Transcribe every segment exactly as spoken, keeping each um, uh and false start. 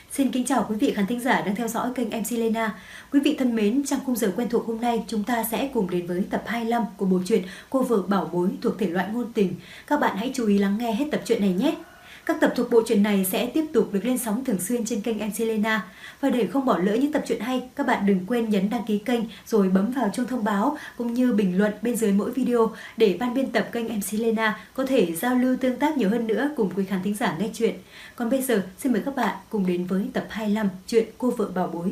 Xin kính chào quý vị khán thính giả đang theo dõi kênh em xê Lena. Quý vị thân mến, trong khung giờ quen thuộc hôm nay, chúng ta sẽ cùng đến với tập hai mươi lăm của bộ truyện Cô vợ bảo bối thuộc thể loại ngôn tình. Các bạn hãy chú ý lắng nghe hết tập truyện này nhé. Các tập thuộc bộ truyện này sẽ tiếp tục được lên sóng thường xuyên trên kênh em xê Lena. Và để không bỏ lỡ những tập truyện hay, các bạn đừng quên nhấn đăng ký kênh rồi bấm vào chuông thông báo cũng như bình luận bên dưới mỗi video để ban biên tập kênh em xê Lena có thể giao lưu tương tác nhiều hơn nữa cùng quý khán thính giả nghe chuyện. Còn bây giờ, xin mời các bạn cùng đến với tập hai mươi lăm truyện Cô vợ bảo bối.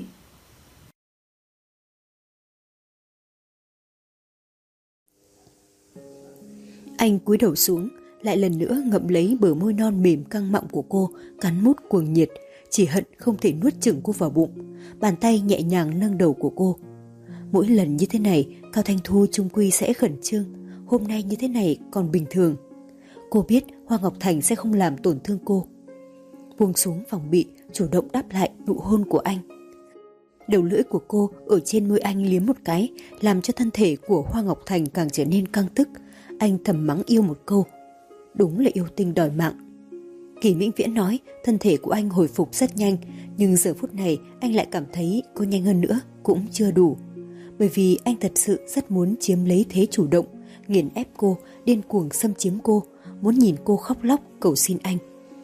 Anh cúi đầu xuống, lại lần nữa ngậm lấy bờ môi non mềm căng mọng của cô, cắn mút cuồng nhiệt, chỉ hận không thể nuốt chửng cô vào bụng. Bàn tay nhẹ nhàng nâng đầu của cô. Mỗi lần như thế này, Cao Thanh Thu chung quy sẽ khẩn trương. Hôm nay như thế này còn bình thường. Cô biết Hoa Ngọc Thành sẽ không làm tổn thương cô. Buông xuống phòng bị, chủ động đáp lại nụ hôn của anh. Đầu lưỡi của cô ở trên môi anh liếm một cái, làm cho thân thể của Hoa Ngọc Thành càng trở nên căng tức. Anh thầm mắng yêu một câu. Đúng là yêu tinh đòi mạng. Kỳ Vĩnh Viễn nói thân thể của anh hồi phục rất nhanh, nhưng giờ phút này anh lại cảm thấy có nhanh hơn nữa cũng chưa đủ. Bởi vì anh thật sự rất muốn chiếm lấy thế chủ động, nghiền ép cô, điên cuồng xâm chiếm cô, muốn nhìn cô khóc lóc cầu xin anh.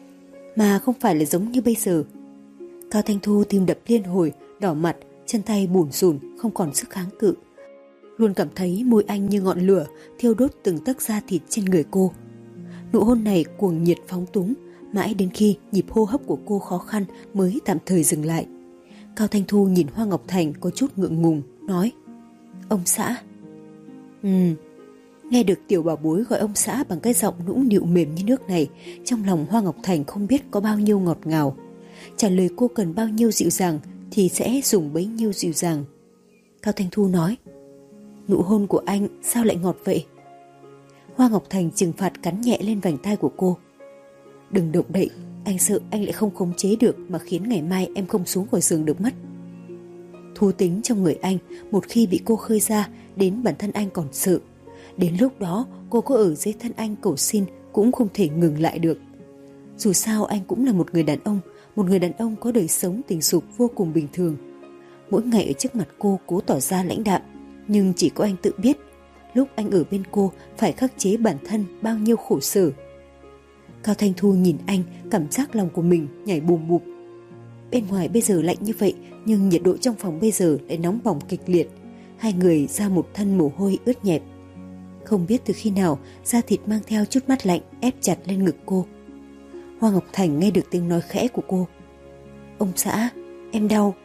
Mà không phải là giống như bây giờ. Cao Thanh Thu tim đập liên hồi, đỏ mặt, chân tay bủn rủn, không còn sức kháng cự. Luôn cảm thấy môi anh như ngọn lửa, thiêu đốt từng tấc da thịt trên người cô. Nụ hôn này cuồng nhiệt phóng túng, mãi đến khi nhịp hô hấp của cô khó khăn mới tạm thời dừng lại. Cao Thanh Thu nhìn Hoa Ngọc Thành có chút ngượng ngùng, nói: Ông xã. Ừ. Nghe được tiểu bảo bối gọi ông xã bằng cái giọng nũng nịu mềm như nước này, trong lòng Hoa Ngọc Thành không biết có bao nhiêu ngọt ngào. Trả lời cô cần bao nhiêu dịu dàng thì sẽ dùng bấy nhiêu dịu dàng. Cao Thanh Thu nói: Nụ hôn của anh sao lại ngọt vậy? Hoa Ngọc Thành trừng phạt cắn nhẹ lên vành tai của cô. Đừng động đậy, anh sợ anh lại không khống chế được mà khiến ngày mai em không xuống khỏi giường được mất. Thú tính trong người anh một khi bị cô khơi ra, đến bản thân anh còn sợ. Đến lúc đó cô có ở dưới thân anh cầu xin cũng không thể ngừng lại được. Dù sao anh cũng là một người đàn ông, một người đàn ông có đời sống tình dục vô cùng bình thường. Mỗi ngày ở trước mặt cô cố tỏ ra lãnh đạm, nhưng chỉ có anh tự biết lúc anh ở bên cô phải khắc chế bản thân bao nhiêu khổ sở. Cao Thanh Thu nhìn anh, cảm giác lòng của mình nhảy bùm bụp. Bên ngoài bây giờ lạnh như vậy, nhưng nhiệt độ trong phòng bây giờ lại nóng bỏng kịch liệt. Hai người ra một thân mồ hôi ướt nhẹp. Không biết từ khi nào da thịt mang theo chút mát lạnh ép chặt lên ngực cô. Hoa Ngọc Thành nghe được tiếng nói khẽ của cô: Ông xã, em đau.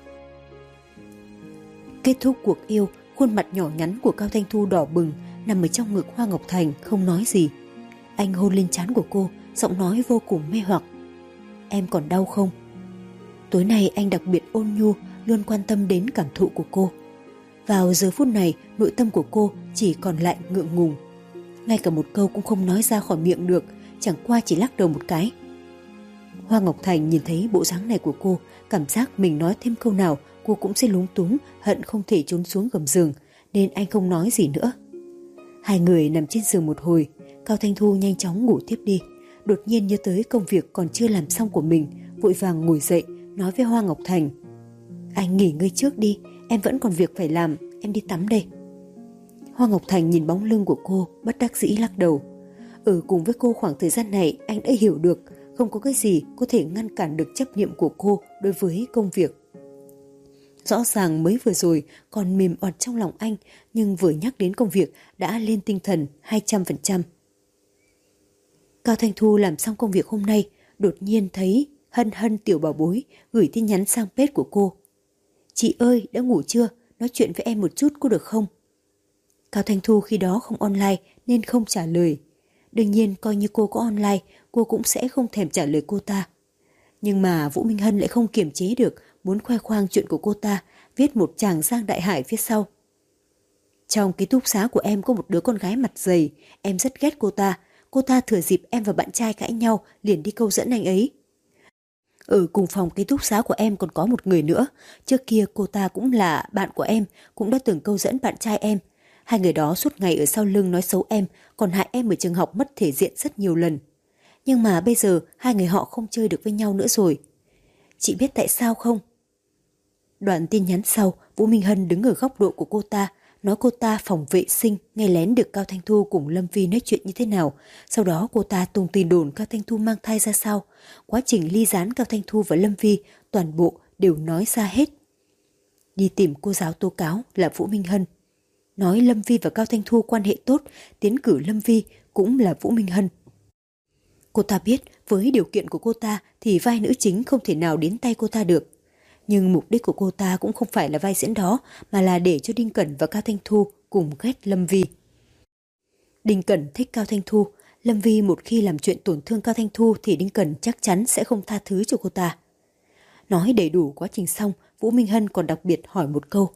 Kết thúc cuộc yêu, khuôn mặt nhỏ nhắn của Cao Thanh Thu đỏ bừng, nằm ở trong ngực Hoa Ngọc Thành không nói gì. Anh hôn lên trán của cô, giọng nói vô cùng mê hoặc: Em còn đau không? Tối nay anh đặc biệt ôn nhu, luôn quan tâm đến cảm thụ của cô. Vào giờ phút này, nội tâm của cô chỉ còn lại ngượng ngùng. Ngay cả một câu cũng không nói ra khỏi miệng được, chẳng qua chỉ lắc đầu một cái. Hoa Ngọc Thành nhìn thấy bộ dáng này của cô, cảm giác mình nói thêm câu nào cô cũng sẽ lúng túng, hận không thể trốn xuống gầm giường, nên anh không nói gì nữa. Hai người nằm trên giường một hồi, Cao Thanh Thu nhanh chóng ngủ tiếp đi. Đột nhiên nhớ tới công việc còn chưa làm xong của mình, vội vàng ngồi dậy, nói với Hoa Ngọc Thành: Anh nghỉ ngơi trước đi, em vẫn còn việc phải làm, em đi tắm đây. Hoa Ngọc Thành nhìn bóng lưng của cô, bất đắc dĩ lắc đầu. Ở cùng với cô khoảng thời gian này, anh đã hiểu được không có cái gì có thể ngăn cản được chấp niệm của cô đối với công việc. Rõ ràng mới vừa rồi còn mềm oặt trong lòng anh, nhưng vừa nhắc đến công việc đã lên tinh thần hai trăm phần trăm. Cao Thanh Thu làm xong công việc hôm nay, đột nhiên thấy Hân Hân tiểu bảo bối gửi tin nhắn sang page của cô: Chị ơi, đã ngủ chưa? Nói chuyện với em một chút có được không? Cao Thanh Thu khi đó không online nên không trả lời. Đương nhiên coi như cô có online, cô cũng sẽ không thèm trả lời cô ta. Nhưng mà Vũ Minh Hân lại không kiềm chế được, muốn khoe khoang chuyện của cô ta, viết một tràng giang đại hải phía sau. Trong ký túc xá của em có một đứa con gái mặt dày, em rất ghét cô ta. Cô ta thừa dịp em và bạn trai cãi nhau liền đi câu dẫn anh ấy. Ở cùng phòng ký túc xá của em còn có một người nữa. Trước kia cô ta cũng là bạn của em, cũng đã từng câu dẫn bạn trai em. Hai người đó suốt ngày ở sau lưng nói xấu em, còn hại em ở trường học mất thể diện rất nhiều lần. Nhưng mà bây giờ hai người họ không chơi được với nhau nữa rồi. Chị biết tại sao không? Đoạn tin nhắn sau, Vũ Minh Hân đứng ở góc độ của cô ta, nói cô ta phòng vệ sinh nghe lén được Cao Thanh Thu cùng Lâm Vi nói chuyện như thế nào. Sau đó cô ta tung tin đồn Cao Thanh Thu mang thai ra sao. Quá trình ly gián Cao Thanh Thu và Lâm Vi toàn bộ đều nói ra hết. Đi tìm cô giáo tố cáo là Vũ Minh Hân. Nói Lâm Vi và Cao Thanh Thu quan hệ tốt, tiến cử Lâm Vi cũng là Vũ Minh Hân. Cô ta biết với điều kiện của cô ta thì vai nữ chính không thể nào đến tay cô ta được. Nhưng mục đích của cô ta cũng không phải là vai diễn đó, mà là để cho Đinh Cẩn và Cao Thanh Thu cùng ghét Lâm Vi. Đinh Cẩn thích Cao Thanh Thu, Lâm Vi một khi làm chuyện tổn thương Cao Thanh Thu thì Đinh Cẩn chắc chắn sẽ không tha thứ cho cô ta. Nói đầy đủ quá trình xong, Vũ Minh Hân còn đặc biệt hỏi một câu.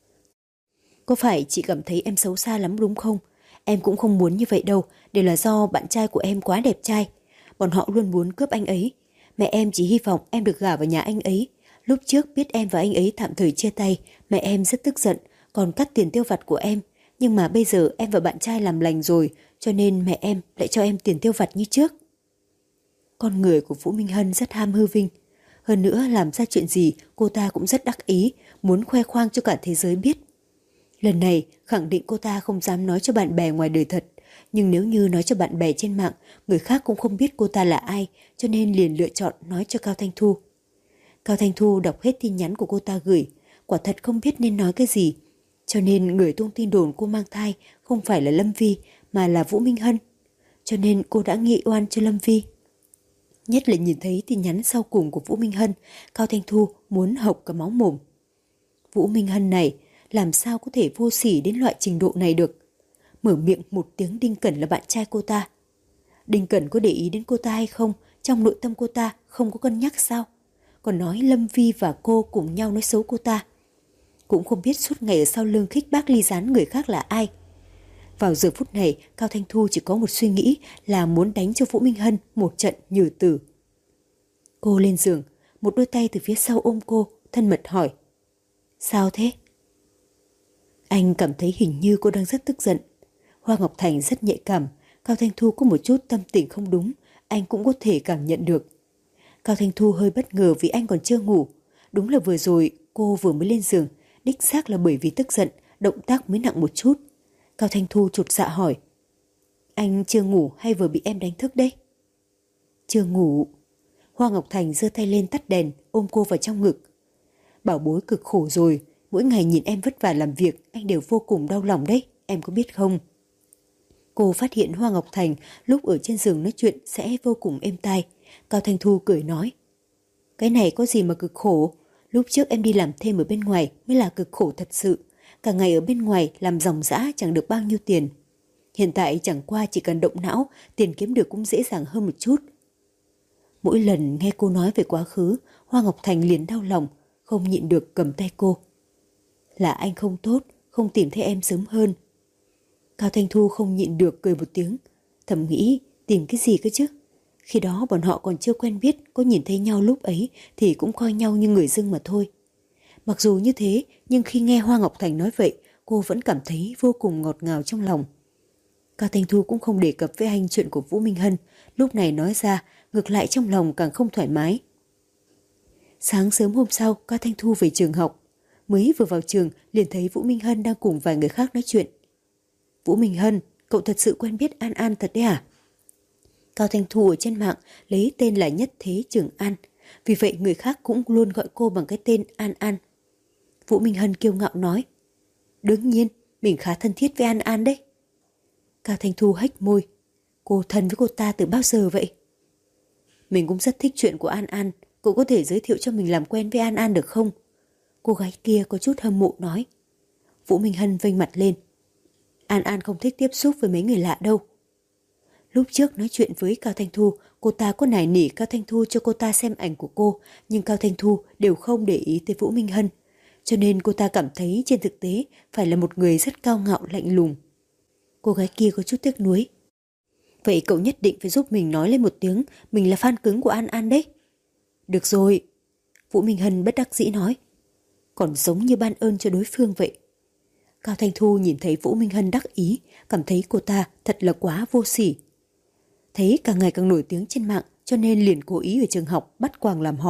Có phải chị cảm thấy em xấu xa lắm đúng không? Em cũng không muốn như vậy đâu, đều là do bạn trai của em quá đẹp trai. Bọn họ luôn muốn cướp anh ấy. Mẹ em chỉ hy vọng em được gả vào nhà anh ấy. Lúc trước biết em và anh ấy tạm thời chia tay, mẹ em rất tức giận, còn cắt tiền tiêu vặt của em. Nhưng mà bây giờ em và bạn trai làm lành rồi, cho nên mẹ em lại cho em tiền tiêu vặt như trước. Con người của Vũ Minh Hân rất ham hư vinh. Hơn nữa làm ra chuyện gì cô ta cũng rất đắc ý, muốn khoe khoang cho cả thế giới biết. Lần này khẳng định cô ta không dám nói cho bạn bè ngoài đời thật. Nhưng nếu như nói cho bạn bè trên mạng, người khác cũng không biết cô ta là ai, cho nên liền lựa chọn nói cho Cao Thanh Thu. Cao Thanh Thu đọc hết tin nhắn của cô ta gửi, quả thật không biết nên nói cái gì. Cho nên người tung tin đồn cô mang thai không phải là Lâm Vi mà là Vũ Minh Hân. Cho nên cô đã nghi oan cho Lâm Vi. Nhất là nhìn thấy tin nhắn sau cùng của Vũ Minh Hân, Cao Thanh Thu muốn hộc cả máu mồm. Vũ Minh Hân này làm sao có thể vô sỉ đến loại trình độ này được. Mở miệng một tiếng Đinh Cẩn là bạn trai cô ta. Đinh Cẩn có để ý đến cô ta hay không? Trong nội tâm cô ta không có cân nhắc sao? Còn nói Lâm Vi và cô cùng nhau nói xấu cô ta. Cũng không biết suốt ngày ở sau lưng khích bác ly gián người khác là ai. Vào giờ phút này, Cao Thanh Thu chỉ có một suy nghĩ là muốn đánh cho Vũ Minh Hân một trận nhừ tử. Cô lên giường, một đôi tay từ phía sau ôm cô, thân mật hỏi. Sao thế? Anh cảm thấy hình như cô đang rất tức giận. Hoa Ngọc Thành rất nhạy cảm, Cao Thanh Thu có một chút tâm tình không đúng, anh cũng có thể cảm nhận được. Cao Thanh Thu hơi bất ngờ vì anh còn chưa ngủ. Đúng là vừa rồi cô vừa mới lên giường, đích xác là bởi vì tức giận, động tác mới nặng một chút. Cao Thanh Thu chột dạ hỏi. Anh chưa ngủ hay vừa bị em đánh thức đấy? Chưa ngủ. Hoa Ngọc Thành giơ tay lên tắt đèn, ôm cô vào trong ngực. Bảo bối cực khổ rồi, mỗi ngày nhìn em vất vả làm việc, anh đều vô cùng đau lòng đấy, em có biết không? Cô phát hiện Hoa Ngọc Thành lúc ở trên giường nói chuyện sẽ vô cùng êm tai. Cao Thanh Thu cười nói. Cái này có gì mà cực khổ, lúc trước em đi làm thêm ở bên ngoài mới là cực khổ thật sự. Cả ngày ở bên ngoài làm ròng rã chẳng được bao nhiêu tiền. Hiện tại chẳng qua chỉ cần động não, tiền kiếm được cũng dễ dàng hơn một chút. Mỗi lần nghe cô nói về quá khứ, Hoa Ngọc Thành liền đau lòng, không nhịn được cầm tay cô. Là anh không tốt, không tìm thấy em sớm hơn. Cao Thanh Thu không nhịn được cười một tiếng, thầm nghĩ tìm cái gì cơ chứ. Khi đó bọn họ còn chưa quen biết, có nhìn thấy nhau lúc ấy thì cũng coi nhau như người dưng mà thôi. Mặc dù như thế, nhưng khi nghe Hoa Ngọc Thành nói vậy, cô vẫn cảm thấy vô cùng ngọt ngào trong lòng. Cao Thanh Thu cũng không đề cập với anh chuyện của Vũ Minh Hân, lúc này nói ra, ngược lại trong lòng càng không thoải mái. Sáng sớm hôm sau, Cao Thanh Thu về trường học. Mới vừa vào trường, liền thấy Vũ Minh Hân đang cùng vài người khác nói chuyện. Vũ Minh Hân, cậu thật sự quen biết An An thật đấy à? Cao Thanh Thu ở trên mạng lấy tên là Nhất Thế Trường An, vì vậy người khác cũng luôn gọi cô bằng cái tên An An. Vũ Minh Hân kiêu ngạo nói. Đương nhiên, mình khá thân thiết với An An đấy. Cao Thanh Thu hếch môi. Cô thân với cô ta từ bao giờ vậy? Mình cũng rất thích chuyện của An An, cậu có thể giới thiệu cho mình làm quen với An An được không? Cô gái kia có chút hâm mộ nói. Vũ Minh Hân vênh mặt lên. An An không thích tiếp xúc với mấy người lạ đâu. Lúc trước nói chuyện với Cao Thanh Thu, cô ta có nài nỉ Cao Thanh Thu cho cô ta xem ảnh của cô, nhưng Cao Thanh Thu đều không để ý tới Vũ Minh Hân. Cho nên cô ta cảm thấy trên thực tế phải là một người rất cao ngạo lạnh lùng. Cô gái kia có chút tiếc nuối. Vậy cậu nhất định phải giúp mình nói lên một tiếng, mình là fan cứng của An An đấy. Được rồi. Vũ Minh Hân bất đắc dĩ nói. Còn giống như ban ơn cho đối phương vậy. Cao Thanh Thu nhìn thấy Vũ Minh Hân đắc ý, cảm thấy cô ta thật là quá vô sỉ. Thấy càng ngày càng nổi tiếng trên mạng, cho nên liền cố ý ở trường học bắt quàng làm họ,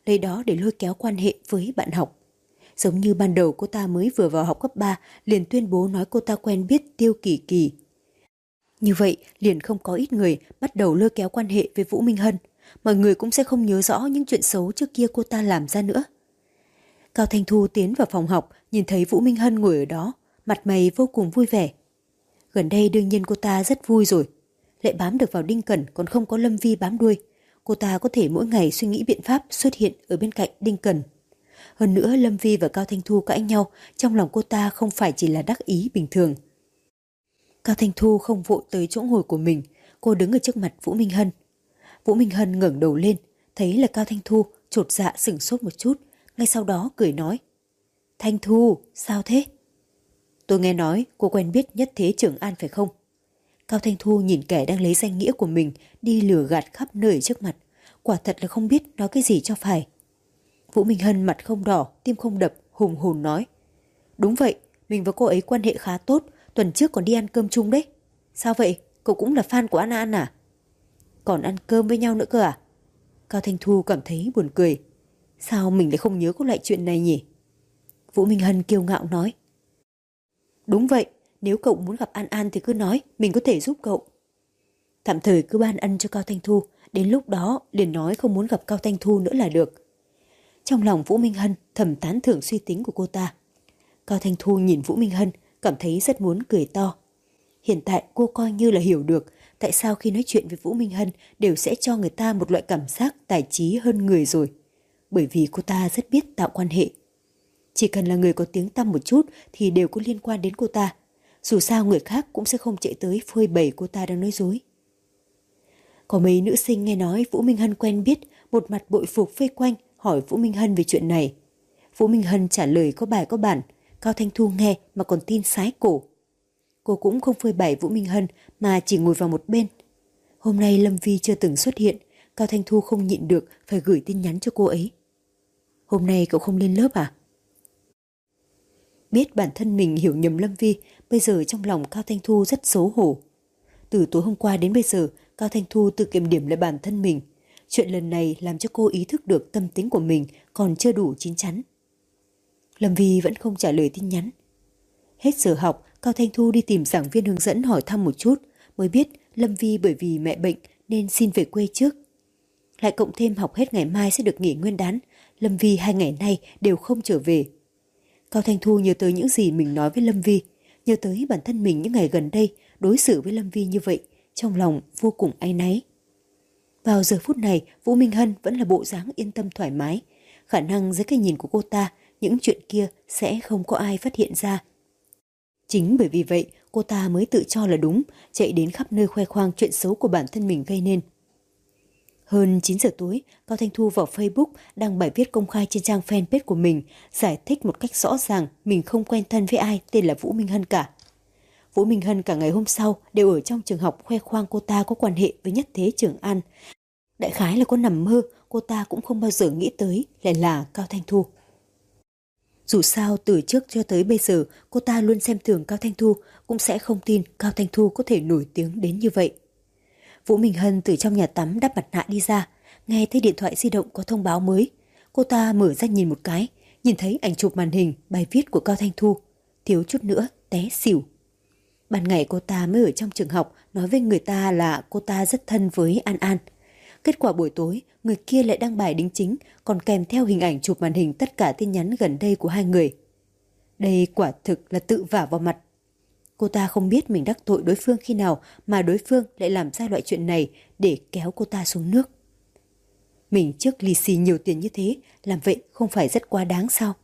lấy đó để lôi kéo quan hệ với bạn học. Giống như ban đầu cô ta mới vừa vào học cấp ba liền tuyên bố nói cô ta quen biết Tiêu Kỳ Kỳ. Như vậy liền không có ít người bắt đầu lôi kéo quan hệ với Vũ Minh Hân. Mọi người cũng sẽ không nhớ rõ những chuyện xấu trước kia cô ta làm ra nữa. Cao Thanh Thu tiến vào phòng học, nhìn thấy Vũ Minh Hân ngồi ở đó, mặt mày vô cùng vui vẻ. Gần đây đương nhiên cô ta rất vui rồi. Lại bám được vào Đinh Cẩn còn không có Lâm Vi bám đuôi. Cô ta có thể mỗi ngày suy nghĩ biện pháp xuất hiện ở bên cạnh Đinh Cẩn. Hơn nữa Lâm Vi và Cao Thanh Thu cãi nhau, trong lòng cô ta không phải chỉ là đắc ý bình thường. Cao Thanh Thu không vội tới chỗ ngồi của mình, cô đứng ở trước mặt Vũ Minh Hân. Vũ Minh Hân ngẩng đầu lên, thấy là Cao Thanh Thu, chột dạ sửng sốt một chút, ngay sau đó cười nói: Thanh Thu, sao thế? Tôi nghe nói cô quen biết Nhất Thế Trường An phải không? Cao Thanh Thu nhìn kẻ đang lấy danh nghĩa của mình đi lừa gạt khắp nơi trước mặt, quả thật là không biết nói cái gì cho phải. Vũ Minh Hân mặt không đỏ, tim không đập, hùng hồn nói: Đúng vậy, mình và cô ấy quan hệ khá tốt, tuần trước còn đi ăn cơm chung đấy. Sao vậy, cậu cũng là fan của An An à? Còn ăn cơm với nhau nữa cơ à? Cao Thanh Thu cảm thấy buồn cười. Sao mình lại không nhớ có loại chuyện này nhỉ? Vũ Minh Hân kiêu ngạo nói: Đúng vậy, nếu cậu muốn gặp An An thì cứ nói, mình có thể giúp cậu. Tạm thời cứ ban ân cho Cao Thanh Thu, đến lúc đó liền nói không muốn gặp Cao Thanh Thu nữa là được. Trong lòng Vũ Minh Hân thầm tán thưởng suy tính của cô ta. Cao Thanh Thu nhìn Vũ Minh Hân, cảm thấy rất muốn cười to. Hiện tại cô coi như là hiểu được tại sao khi nói chuyện với Vũ Minh Hân đều sẽ cho người ta một loại cảm giác tài trí hơn người rồi. Bởi vì cô ta rất biết tạo quan hệ. Chỉ cần là người có tiếng tăm một chút thì đều có liên quan đến cô ta. Dù sao người khác cũng sẽ không chạy tới phơi bày cô ta đang nói dối. Có mấy nữ sinh nghe nói Vũ Minh Hân quen biết, một mặt bội phục vây quanh hỏi Vũ Minh Hân về chuyện này. Vũ Minh Hân trả lời có bài có bản, Cao Thanh Thu nghe mà còn tin sái cổ. Cô cũng không phơi bày Vũ Minh Hân mà chỉ ngồi vào một bên. Hôm nay Lâm Vi chưa từng xuất hiện, Cao Thanh Thu không nhịn được phải gửi tin nhắn cho cô ấy. Hôm nay cậu không lên lớp à? Biết bản thân mình hiểu nhầm Lâm Vi, bây giờ trong lòng Cao Thanh Thu rất xấu hổ. Từ tối hôm qua đến bây giờ, Cao Thanh Thu tự kiểm điểm lại bản thân mình. Chuyện lần này làm cho cô ý thức được tâm tính của mình còn chưa đủ chín chắn. Lâm Vi vẫn không trả lời tin nhắn. Hết giờ học, Cao Thanh Thu đi tìm giảng viên hướng dẫn hỏi thăm một chút, mới biết Lâm Vi bởi vì mẹ bệnh nên xin về quê trước. Lại cộng thêm học hết ngày mai sẽ được nghỉ nguyên đán, Lâm Vi hai ngày nay đều không trở về. Cao Thanh Thu nhớ tới những gì mình nói với Lâm Vi, nhớ tới bản thân mình những ngày gần đây đối xử với Lâm Vi như vậy, trong lòng vô cùng áy náy. Vào giờ phút này, Vũ Minh Hân vẫn là bộ dáng yên tâm thoải mái, khả năng dưới cái nhìn của cô ta, những chuyện kia sẽ không có ai phát hiện ra. Chính bởi vì vậy, cô ta mới tự cho là đúng, chạy đến khắp nơi khoe khoang chuyện xấu của bản thân mình gây nên. Hơn chín giờ tối, Cao Thanh Thu vào Facebook đăng bài viết công khai trên trang fanpage của mình, giải thích một cách rõ ràng mình không quen thân với ai tên là Vũ Minh Hân cả. Vũ Minh Hân cả ngày hôm sau đều ở trong trường học khoe khoang cô ta có quan hệ với Nhất Thế Trường An. Đại khái là có nằm mơ, cô ta cũng không bao giờ nghĩ tới lại là Cao Thanh Thu. Dù sao từ trước cho tới bây giờ cô ta luôn xem thường Cao Thanh Thu, cũng sẽ không tin Cao Thanh Thu có thể nổi tiếng đến như vậy. Vũ Minh Hân từ trong nhà tắm đắp mặt nạ đi ra, nghe thấy điện thoại di động có thông báo mới. Cô ta mở ra nhìn một cái, nhìn thấy ảnh chụp màn hình bài viết của Cao Thanh Thu, thiếu chút nữa té xỉu. Ban ngày cô ta mới ở trong trường học nói với người ta là cô ta rất thân với An An. Kết quả buổi tối, người kia lại đăng bài đính chính, còn kèm theo hình ảnh chụp màn hình tất cả tin nhắn gần đây của hai người. Đây quả thực là tự vả vào mặt. Cô ta không biết mình đắc tội đối phương khi nào mà đối phương lại làm ra loại chuyện này để kéo cô ta xuống nước. Mình trước lì xì nhiều tiền như thế, làm vậy không phải rất quá đáng sao?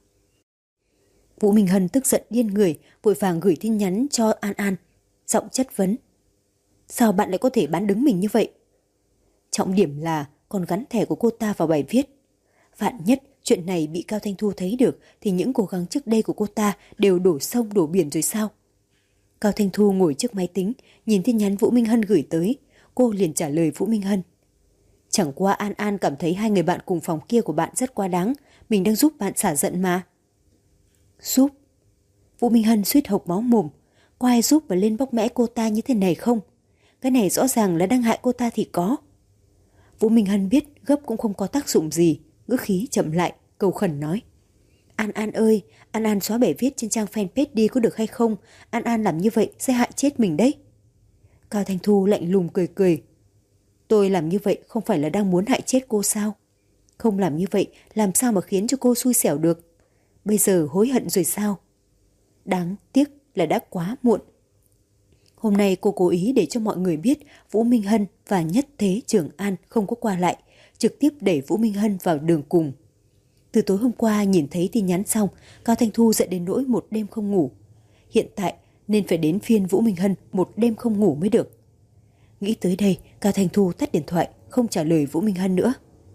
Vũ Minh Hân tức giận điên người, vội vàng gửi tin nhắn cho An An, giọng chất vấn. Sao bạn lại có thể bán đứng mình như vậy? Trọng điểm là còn gắn thẻ của cô ta vào bài viết. Vạn nhất chuyện này bị Cao Thanh Thu thấy được thì những cố gắng trước đây của cô ta đều đổ sông đổ biển rồi sao? Cao Thanh Thu ngồi trước máy tính, nhìn tin nhắn Vũ Minh Hân gửi tới, cô liền trả lời Vũ Minh Hân. Chẳng qua An An cảm thấy hai người bạn cùng phòng kia của bạn rất quá đáng, mình đang giúp bạn xả giận mà. Giúp? Vũ Minh Hân suýt hộc máu mồm, có ai giúp và lên bóc mẽ cô ta như thế này không? Cái này rõ ràng là đang hại cô ta thì có. Vũ Minh Hân biết gấp cũng không có tác dụng gì, ngữ khí chậm lại, cầu khẩn nói. An An ơi, An An xóa bài viết trên trang fanpage đi có được hay không? An An làm như vậy sẽ hại chết mình đấy. Cao Thanh Thu lạnh lùng cười cười. Tôi làm như vậy không phải là đang muốn hại chết cô sao? Không làm như vậy làm sao mà khiến cho cô xui xẻo được? Bây giờ hối hận rồi sao? Đáng tiếc là đã quá muộn. Hôm nay cô cố ý để cho mọi người biết Vũ Minh Hân và Nhất Thế Trường An không có qua lại, trực tiếp đẩy Vũ Minh Hân vào đường cùng. Từ tối hôm qua nhìn thấy tin nhắn xong, Cao Thanh Thu giận đến nỗi một đêm không ngủ. Hiện tại nên phải đến phiên Vũ Minh Hân một đêm không ngủ mới được. Nghĩ tới đây, Cao Thanh Thu tắt điện thoại, không trả lời Vũ Minh Hân nữa.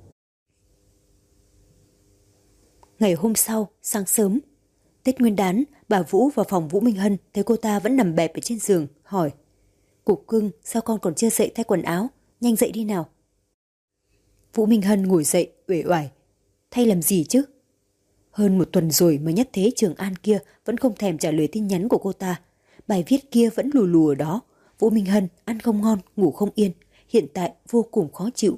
Ngày hôm sau, sáng sớm, Tết Nguyên đán, bà Vũ vào phòng Vũ Minh Hân thấy cô ta vẫn nằm bẹp ở trên giường, hỏi. Cục cưng, sao con còn chưa dậy thay quần áo? Nhanh dậy đi nào. Vũ Minh Hân ngồi dậy, uể oải. Thay làm gì chứ? Hơn một tuần rồi mà Nhất Thế Trường An kia vẫn không thèm trả lời tin nhắn của cô ta. Bài viết kia vẫn lù lù ở đó. Vũ Minh Hân ăn không ngon, ngủ không yên, hiện tại vô cùng khó chịu.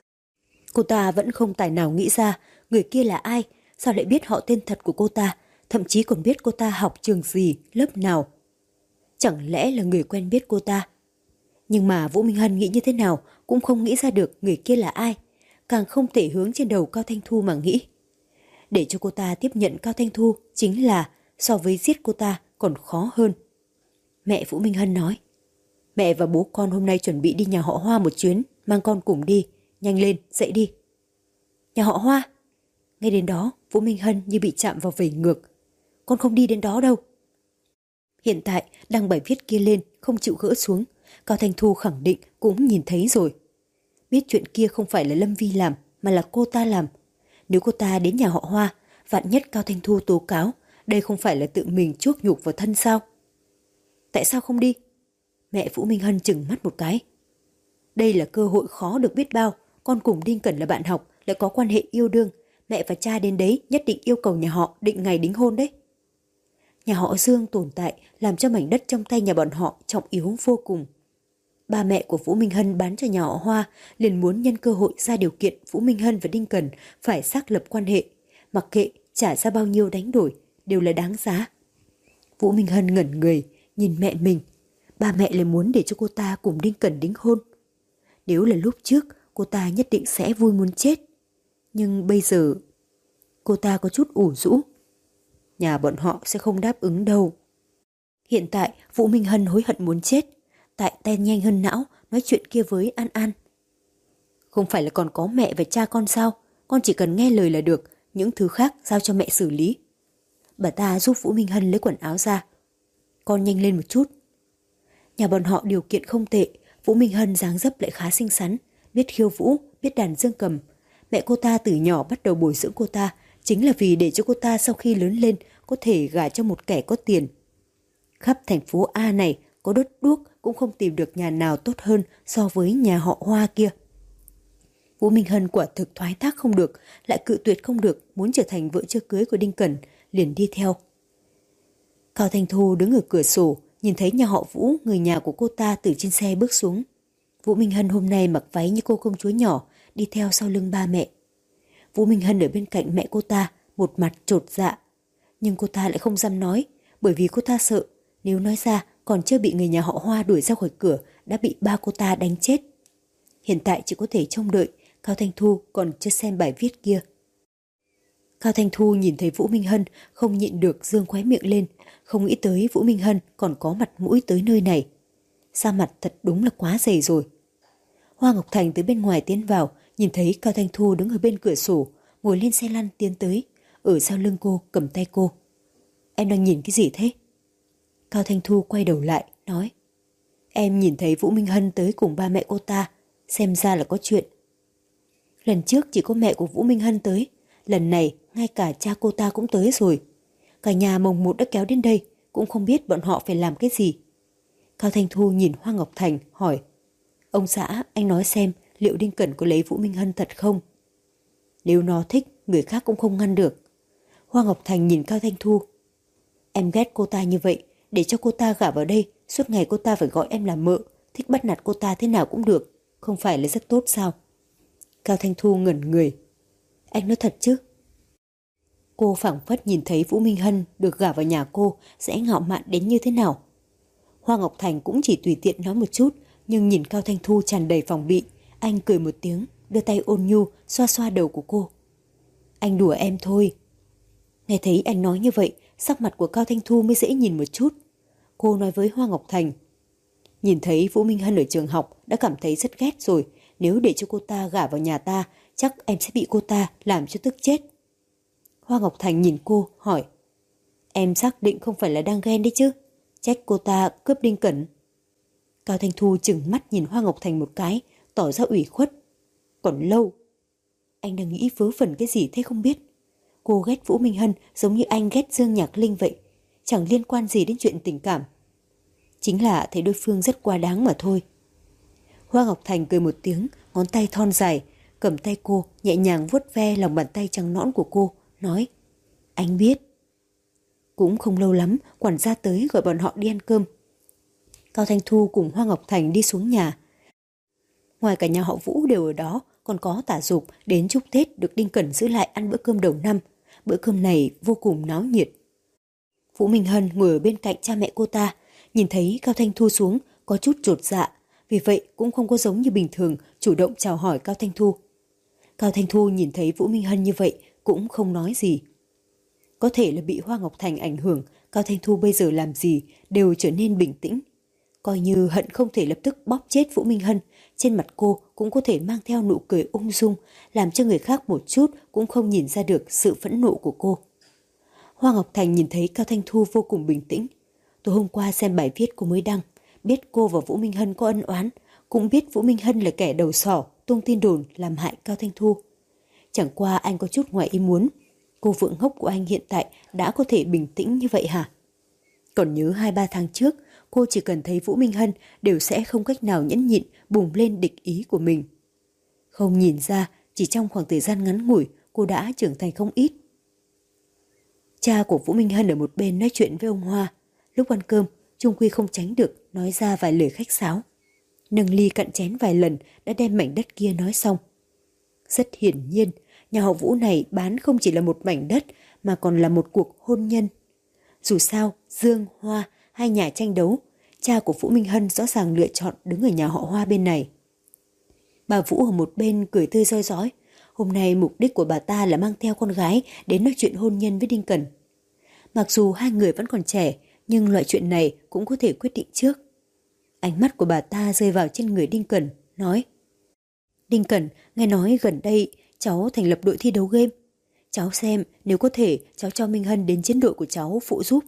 Cô ta vẫn không tài nào nghĩ ra người kia là ai, sao lại biết họ tên thật của cô ta, thậm chí còn biết cô ta học trường gì, lớp nào. Chẳng lẽ là người quen biết cô ta? Nhưng mà Vũ Minh Hân nghĩ như thế nào cũng không nghĩ ra được người kia là ai, càng không thể hướng trên đầu Cao Thanh Thu mà nghĩ. Để cho cô ta tiếp nhận Cao Thanh Thu chính là so với giết cô ta còn khó hơn. Mẹ Vũ Minh Hân nói, mẹ và bố con hôm nay chuẩn bị đi nhà họ Hoa một chuyến, mang con cùng đi, nhanh lên, dậy đi. Nhà họ Hoa? Ngay đến đó, Vũ Minh Hân như bị chạm vào vẩy ngược. Con không đi đến đó đâu. Hiện tại, đăng bài viết kia lên, không chịu gỡ xuống. Cao Thanh Thu khẳng định cũng nhìn thấy rồi. Biết chuyện kia không phải là Lâm Vi làm, mà là cô ta làm. Nếu cô ta đến nhà họ Hoa, vạn nhất Cao Thanh Thu tố cáo, đây không phải là tự mình chuốc nhục vào thân sao? Tại sao không đi? Mẹ Vũ Minh Hân chừng mắt một cái. Đây là cơ hội khó được biết bao, con cùng Đinh Cẩn là bạn học, lại có quan hệ yêu đương. Mẹ và cha đến đấy nhất định yêu cầu nhà họ định ngày đính hôn đấy. Nhà họ Dương tồn tại làm cho mảnh đất trong tay nhà bọn họ trọng yếu vô cùng. Ba mẹ của Vũ Minh Hân bán cho nhà họ Hoa liền muốn nhân cơ hội ra điều kiện Vũ Minh Hân và Đinh Cẩn phải xác lập quan hệ. Mặc kệ trả ra bao nhiêu đánh đổi đều là đáng giá. Vũ Minh Hân ngẩn người nhìn mẹ mình. Ba mẹ lại muốn để cho cô ta cùng Đinh Cẩn đính hôn. Nếu là lúc trước cô ta nhất định sẽ vui muốn chết. Nhưng bây giờ cô ta có chút ủ rũ. Nhà bọn họ sẽ không đáp ứng đâu. Hiện tại Vũ Minh Hân hối hận muốn chết. Tại tay nhanh hơn não nói chuyện kia với An An. Không phải là còn có mẹ và cha con sao? Con chỉ cần nghe lời là được, những thứ khác giao cho mẹ xử lý. Bà ta giúp Vũ Minh Hân lấy quần áo ra. Con nhanh lên một chút. Nhà bọn họ điều kiện không tệ, Vũ Minh Hân dáng dấp lại khá xinh xắn, biết khiêu vũ, biết đàn dương cầm. Mẹ cô ta từ nhỏ bắt đầu bồi dưỡng cô ta, chính là vì để cho cô ta sau khi lớn lên có thể gả cho một kẻ có tiền. Khắp thành phố A này có đốt đuốc cũng không tìm được nhà nào tốt hơn so với nhà họ Hoa kia. Vũ Minh Hân quả thực thoái thác không được, lại cự tuyệt không được, muốn trở thành vợ chưa cưới của Đinh Cẩn, liền đi theo. Cao Thanh Thu đứng ở cửa sổ, nhìn thấy nhà họ Vũ, người nhà của cô ta từ trên xe bước xuống. Vũ Minh Hân hôm nay mặc váy như cô công chúa nhỏ, đi theo sau lưng ba mẹ. Vũ Minh Hân ở bên cạnh mẹ cô ta, một mặt chột dạ. Nhưng cô ta lại không dám nói, bởi vì cô ta sợ, nếu nói ra còn chưa bị người nhà họ Hoa đuổi ra khỏi cửa, đã bị ba cô ta đánh chết. Hiện tại chỉ có thể trông đợi, Cao Thanh Thu còn chưa xem bài viết kia. Cao Thanh Thu nhìn thấy Vũ Minh Hân không nhịn được dương khóe miệng lên, không nghĩ tới Vũ Minh Hân còn có mặt mũi tới nơi này. Da mặt thật đúng là quá dày rồi. Hoa Ngọc Thành từ bên ngoài tiến vào, nhìn thấy Cao Thanh Thu đứng ở bên cửa sổ, ngồi lên xe lăn tiến tới, ở sau lưng cô cầm tay cô. Em đang nhìn cái gì thế? Cao Thanh Thu quay đầu lại, nói. Em nhìn thấy Vũ Minh Hân tới cùng ba mẹ cô ta, xem ra là có chuyện. Lần trước chỉ có mẹ của Vũ Minh Hân tới, lần này ngay cả cha cô ta cũng tới rồi. Cả nhà mồng một đã kéo đến đây, cũng không biết bọn họ phải làm cái gì. Cao Thanh Thu nhìn Hoa Ngọc Thành, hỏi. Ông xã, anh nói xem liệu Đinh Cẩn có lấy Vũ Minh Hân thật không? Nếu nó thích, người khác cũng không ngăn được. Hoa Ngọc Thành nhìn Cao Thanh Thu. Em ghét cô ta như vậy, để cho cô ta gả vào đây, suốt ngày cô ta phải gọi em là mợ, thích bắt nạt cô ta thế nào cũng được, không phải là rất tốt sao? Cao Thanh Thu ngẩn người. Anh nói thật chứ? Cô phảng phất nhìn thấy Vũ Minh Hân được gả vào nhà cô sẽ ngạo mạn đến như thế nào. Hoa Ngọc Thành cũng chỉ tùy tiện nói một chút, nhưng nhìn Cao Thanh Thu tràn đầy phòng bị, anh cười một tiếng, đưa tay ôn nhu xoa xoa đầu của cô. Anh đùa em thôi. Nghe thấy anh nói như vậy, sắc mặt của Cao Thanh Thu mới dễ nhìn một chút. Cô nói với Hoa Ngọc Thành, nhìn thấy Vũ Minh Hân ở trường học đã cảm thấy rất ghét rồi, nếu để cho cô ta gả vào nhà ta, chắc em sẽ bị cô ta làm cho tức chết. Hoa Ngọc Thành nhìn cô, hỏi, em xác định không phải là đang ghen đấy chứ? Trách cô ta cướp Đinh Cẩn. Cao Thanh Thu chừng mắt nhìn Hoa Ngọc Thành một cái, tỏ ra ủy khuất. Còn lâu. Anh đang nghĩ vớ vẩn cái gì thế không biết. Cô ghét Vũ Minh Hân giống như anh ghét Dương Nhạc Linh vậy, chẳng liên quan gì đến chuyện tình cảm. Chính là thấy đối phương rất quá đáng mà thôi. Hoa Ngọc Thành cười một tiếng, ngón tay thon dài, cầm tay cô, nhẹ nhàng vuốt ve lòng bàn tay trắng nõn của cô, nói, anh biết. Cũng không lâu lắm, quản gia tới gọi bọn họ đi ăn cơm. Cao Thanh Thu cùng Hoa Ngọc Thành đi xuống nhà. Ngoài cả nhà họ Vũ đều ở đó, còn có Tả Dục đến chúc Tết được Đinh Cẩn giữ lại ăn bữa cơm đầu năm. Bữa cơm này vô cùng náo nhiệt. Vũ Minh Hân ngồi ở bên cạnh cha mẹ cô ta, nhìn thấy Cao Thanh Thu xuống có chút chột dạ, vì vậy cũng không có giống như bình thường chủ động chào hỏi Cao Thanh Thu. Cao Thanh Thu nhìn thấy Vũ Minh Hân như vậy cũng không nói gì. Có thể là bị Hoa Ngọc Thành ảnh hưởng, Cao Thanh Thu bây giờ làm gì đều trở nên bình tĩnh. Coi như hận không thể lập tức bóp chết Vũ Minh Hân, trên mặt cô cũng có thể mang theo nụ cười ung dung, làm cho người khác một chút cũng không nhìn ra được sự phẫn nộ của cô. Hoa Ngọc Thành nhìn thấy Cao Thanh Thu vô cùng bình tĩnh. Tối hôm qua xem bài viết cô mới đăng, biết cô và Vũ Minh Hân có ân oán, cũng biết Vũ Minh Hân là kẻ đầu sỏ tung tin đồn làm hại Cao Thanh Thu. Chẳng qua anh có chút ngoài ý muốn, cô vượng hốc của anh hiện tại đã có thể bình tĩnh như vậy hả? Còn nhớ hai ba tháng trước, cô chỉ cần thấy Vũ Minh Hân đều sẽ không cách nào nhẫn nhịn bùng lên địch ý của mình. Không nhìn ra, chỉ trong khoảng thời gian ngắn ngủi, cô đã trưởng thành không ít. Cha của Vũ Minh Hân ở một bên nói chuyện với ông Hoa. Lúc ăn cơm, chung quy không tránh được nói ra vài lời khách sáo. Nâng ly cạn chén vài lần đã đem mảnh đất kia nói xong. Rất hiển nhiên, nhà họ Vũ này bán không chỉ là một mảnh đất mà còn là một cuộc hôn nhân. Dù sao, Dương, Hoa, hai nhà tranh đấu, cha của Vũ Minh Hân rõ ràng lựa chọn đứng ở nhà họ Hoa bên này. Bà Vũ ở một bên cười tươi rói rói. Hôm nay mục đích của bà ta là mang theo con gái đến nói chuyện hôn nhân với Đinh Cẩn. Mặc dù hai người vẫn còn trẻ, nhưng loại chuyện này cũng có thể quyết định trước. Ánh mắt của bà ta rơi vào trên người Đinh Cẩn, nói: Đinh Cẩn, nghe nói gần đây cháu thành lập đội thi đấu game. Cháu xem nếu có thể cháu cho Minh Hân đến chiến đội của cháu phụ giúp.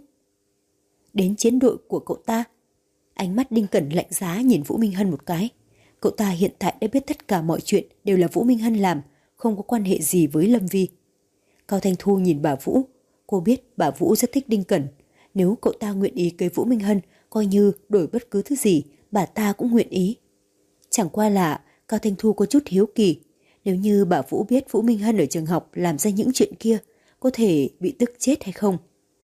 Đến chiến đội của cậu ta? Ánh mắt Đinh Cẩn lạnh giá nhìn Vũ Minh Hân một cái. Cậu ta hiện tại đã biết tất cả mọi chuyện đều là Vũ Minh Hân làm, không có quan hệ gì với Lâm Vi. Cao Thanh Thu nhìn bà Vũ. Cô biết bà Vũ rất thích Đinh Cẩn. Nếu cậu ta nguyện ý cưới Vũ Minh Hân, coi như đổi bất cứ thứ gì, bà ta cũng nguyện ý. Chẳng qua là Cao Thanh Thu có chút hiếu kỳ. Nếu như bà Vũ biết Vũ Minh Hân ở trường học làm ra những chuyện kia, có thể bị tức chết hay không?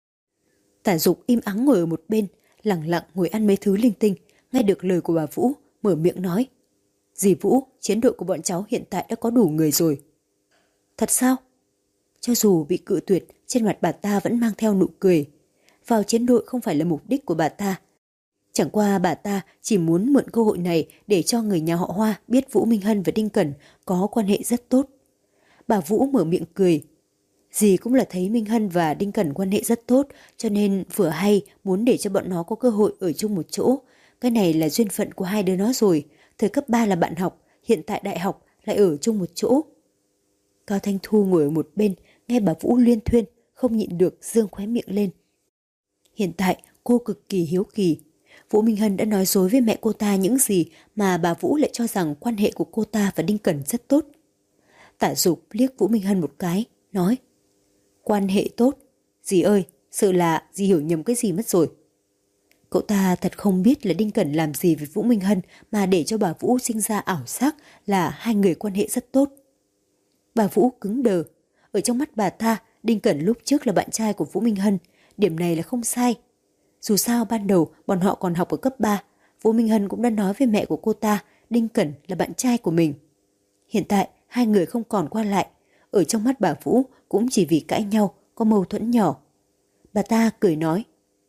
Tả Dục im ắng ngồi ở một bên, lặng lặng ngồi ăn mấy thứ linh tinh, nghe được lời của bà Vũ, mở miệng nói: Dì Vũ, chiến đội của bọn cháu hiện tại đã có đủ người rồi. Thật sao? Cho dù bị cự tuyệt, trên mặt bà ta vẫn mang theo nụ cười. Vào chiến đội không phải là mục đích của bà ta. Chẳng qua bà ta chỉ muốn mượn cơ hội này để cho người nhà họ Hoa biết Vũ Minh Hân và Đinh Cẩn có quan hệ rất tốt. Bà Vũ mở miệng cười. Dì cũng là thấy Minh Hân và Đinh Cẩn quan hệ rất tốt, cho nên vừa hay muốn để cho bọn nó có cơ hội ở chung một chỗ. Cái này là duyên phận của hai đứa nó rồi. Thời cấp ba là bạn học, hiện tại đại học lại ở chung một chỗ. Cao Thanh Thu ngồi ở một bên, nghe bà Vũ luyên thuyên, không nhịn được dương khóe miệng lên. Hiện tại cô cực kỳ hiếu kỳ. Vũ Minh Hân đã nói dối với mẹ cô ta những gì mà bà Vũ lại cho rằng quan hệ của cô ta và Đinh Cẩn rất tốt. Tả Dục liếc Vũ Minh Hân một cái, nói: Quan hệ tốt? Dì ơi, sợ là dì hiểu nhầm cái gì mất rồi. Cậu ta thật không biết là Đinh Cẩn làm gì với Vũ Minh Hân mà để cho bà Vũ sinh ra ảo giác là hai người quan hệ rất tốt. Bà Vũ cứng đờ. Ở trong mắt bà ta, Đinh Cẩn lúc trước là bạn trai của Vũ Minh Hân. Điểm này là không sai. Dù sao ban đầu bọn họ còn học ở cấp ba, Vũ Minh Hân cũng đã nói với mẹ của cô ta Đinh Cẩn là bạn trai của mình. Hiện tại hai người không còn qua lại. ở trong mắt bà Vũ cũng chỉ vì cãi nhau, có mâu thuẫn nhỏ. Bà ta cười nói,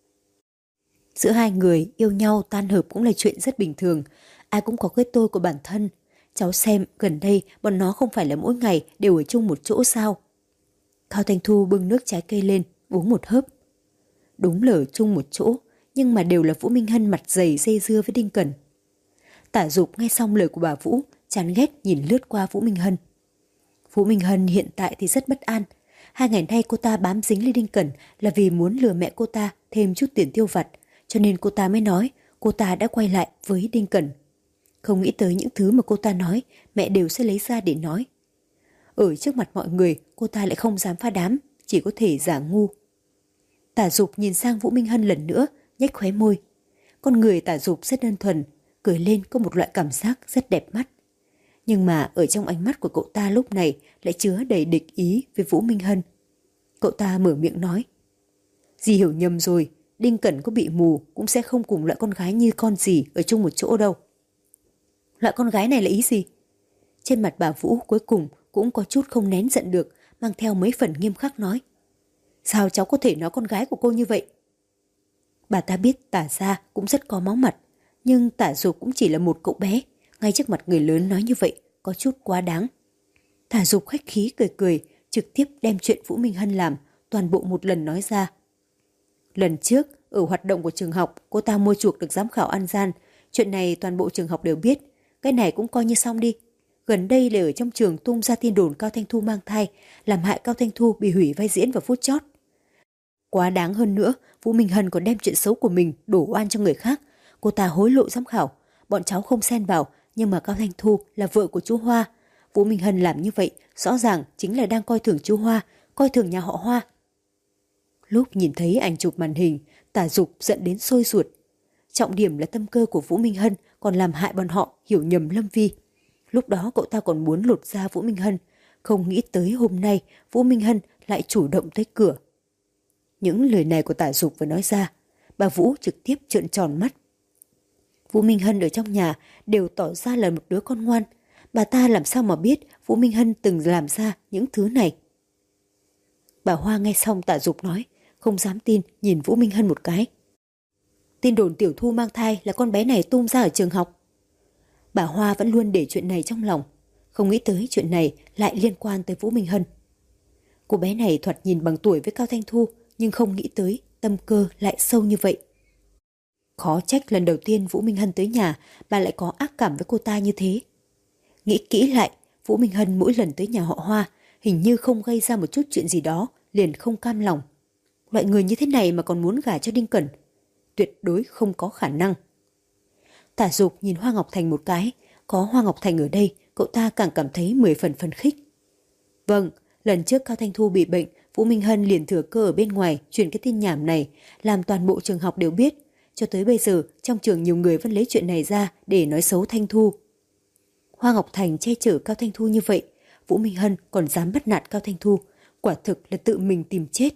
giữa hai người yêu nhau tan hợp cũng là chuyện rất bình thường, ai cũng có cái tôi của bản thân. Cháu xem gần đây bọn nó không phải là mỗi ngày đều ở chung một chỗ sao? Cao Thanh Thu bưng nước trái cây lên, uống một hớp. Đúng là ở chung một chỗ, nhưng mà đều là Vũ Minh Hân mặt dày dây dưa với Đinh Cẩn. Tả Dục nghe xong lời của bà Vũ, chán ghét nhìn lướt qua Vũ Minh Hân. Vũ Minh Hân hiện tại thì rất bất an. Hai ngày nay cô ta bám dính lên Đinh Cẩn là vì muốn lừa mẹ cô ta thêm chút tiền tiêu vặt, cho nên cô ta mới nói cô ta đã quay lại với Đinh Cẩn. Không nghĩ tới những thứ mà cô ta nói, mẹ đều sẽ lấy ra để nói. Ở trước mặt mọi người, cô ta lại không dám phá đám, chỉ có thể giả ngu. Tả Dục nhìn sang Vũ Minh Hân lần nữa, nhếch khóe môi. Con người Tả Dục rất đơn thuần, cười lên có một loại cảm giác rất đẹp mắt. Nhưng mà ở trong ánh mắt của cậu ta lúc này lại chứa đầy địch ý với Vũ Minh Hân. Cậu ta mở miệng nói, dì hiểu nhầm rồi, Đinh Cẩn có bị mù cũng sẽ không cùng loại con gái như con dì ở chung một chỗ đâu. Loại con gái này là ý gì? Trên mặt bà Vũ cuối cùng cũng có chút không nén giận được, mang theo mấy phần nghiêm khắc nói, sao cháu có thể nói con gái của cô như vậy? Bà ta biết Tả gia cũng rất có máu mặt, nhưng Tả Dục cũng chỉ là một cậu bé, ngay trước mặt người lớn nói như vậy có chút quá đáng. Tả Dục khách khí cười cười, trực tiếp đem chuyện Vũ Minh Hân làm toàn bộ một lần nói ra. Lần trước ở hoạt động của trường học, cô ta mua chuộc được giám khảo An Gian, chuyện này toàn bộ trường học đều biết, cái này cũng coi như xong đi. Gần đây lại ở trong trường tung ra tin đồn Cao Thanh Thu mang thai, làm hại Cao Thanh Thu bị hủy vai diễn vào phút chót. Quá đáng hơn nữa, Vũ Minh Hân còn đem chuyện xấu của mình đổ oan cho người khác. Cô ta hối lộ giám khảo, bọn cháu không xen vào, nhưng mà Cao Thanh Thu là vợ của chú Hoa. Vũ Minh Hân làm như vậy rõ ràng chính là đang coi thường chú Hoa, coi thường nhà họ Hoa. Lúc nhìn thấy ảnh chụp màn hình, Tả Dục giận đến sôi ruột. Trọng điểm là tâm cơ của Vũ Minh Hân còn làm hại bọn họ hiểu nhầm Lâm Vi. Lúc đó cậu ta còn muốn lột ra Vũ Minh Hân, không nghĩ tới hôm nay Vũ Minh Hân lại chủ động tới cửa. Những lời này của Tả Dục vừa nói ra, bà Vũ trực tiếp trợn tròn mắt. Vũ Minh Hân ở trong nhà đều tỏ ra là một đứa con ngoan, bà ta làm sao mà biết Vũ Minh Hân từng làm ra những thứ này. Bà Hoa nghe xong Tả Dục nói, không dám tin nhìn Vũ Minh Hân một cái. Tin đồn Tiểu Thu mang thai là con bé này tung ra ở trường học. Bà Hoa vẫn luôn để chuyện này trong lòng, không nghĩ tới chuyện này lại liên quan tới Vũ Minh Hân. Cô bé này thoạt nhìn bằng tuổi với Cao Thanh Thu, nhưng không nghĩ tới tâm cơ lại sâu như vậy. Khó trách lần đầu tiên Vũ Minh Hân tới nhà, bà lại có ác cảm với cô ta như thế. Nghĩ kỹ lại, Vũ Minh Hân mỗi lần tới nhà họ Hoa, hình như không gây ra một chút chuyện gì đó, liền không cam lòng. Loại người như thế này mà còn muốn gả cho Đinh Cẩn, tuyệt đối không có khả năng. Tả Dục nhìn Hoa Ngọc Thành một cái, có Hoa Ngọc Thành ở đây, cậu ta càng cảm thấy mười phần phấn khích. Vâng, lần trước Cao Thanh Thu bị bệnh, Vũ Minh Hân liền thừa cơ ở bên ngoài truyền cái tin nhảm này, làm toàn bộ trường học đều biết. Cho tới bây giờ, trong trường nhiều người vẫn lấy chuyện này ra để nói xấu Thanh Thu. Hoa Ngọc Thành che chở Cao Thanh Thu như vậy, Vũ Minh Hân còn dám bắt nạt Cao Thanh Thu, quả thực là tự mình tìm chết.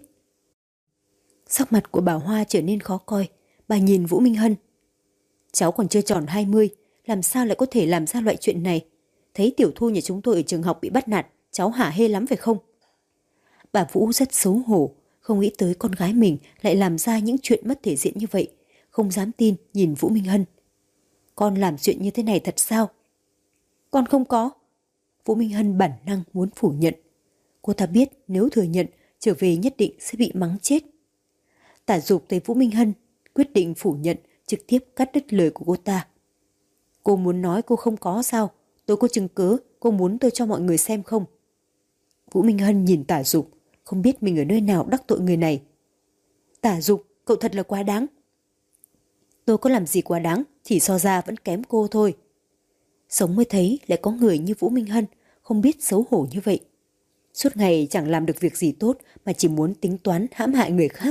Sắc mặt của bà Hoa trở nên khó coi, bà nhìn Vũ Minh Hân. Cháu còn chưa tròn hai mươi, làm sao lại có thể làm ra loại chuyện này? Thấy Tiểu Thu nhà chúng tôi ở trường học bị bắt nạt, cháu hả hê lắm phải không? Bà Vũ rất xấu hổ, không nghĩ tới con gái mình lại làm ra những chuyện mất thể diện như vậy, không dám tin nhìn Vũ Minh Hân. Con làm chuyện như thế này thật sao? Con không có. Vũ Minh Hân bản năng muốn phủ nhận. Cô ta biết nếu thừa nhận, trở về nhất định sẽ bị mắng chết. Tả Dục thấy Vũ Minh Hân quyết định phủ nhận, trực tiếp cắt đứt lời của cô ta. Cô muốn nói cô không có sao? Tôi có chứng cứ, cô muốn tôi cho mọi người xem không? Vũ Minh Hân nhìn Tả Dục, không biết mình ở nơi nào đắc tội người này. Tả Dục, cậu thật là quá đáng. Tôi có làm gì quá đáng, chỉ so ra vẫn kém cô thôi. Sống mới thấy lại có người như Vũ Minh Hân, không biết xấu hổ như vậy. Suốt ngày chẳng làm được việc gì tốt mà chỉ muốn tính toán hãm hại người khác.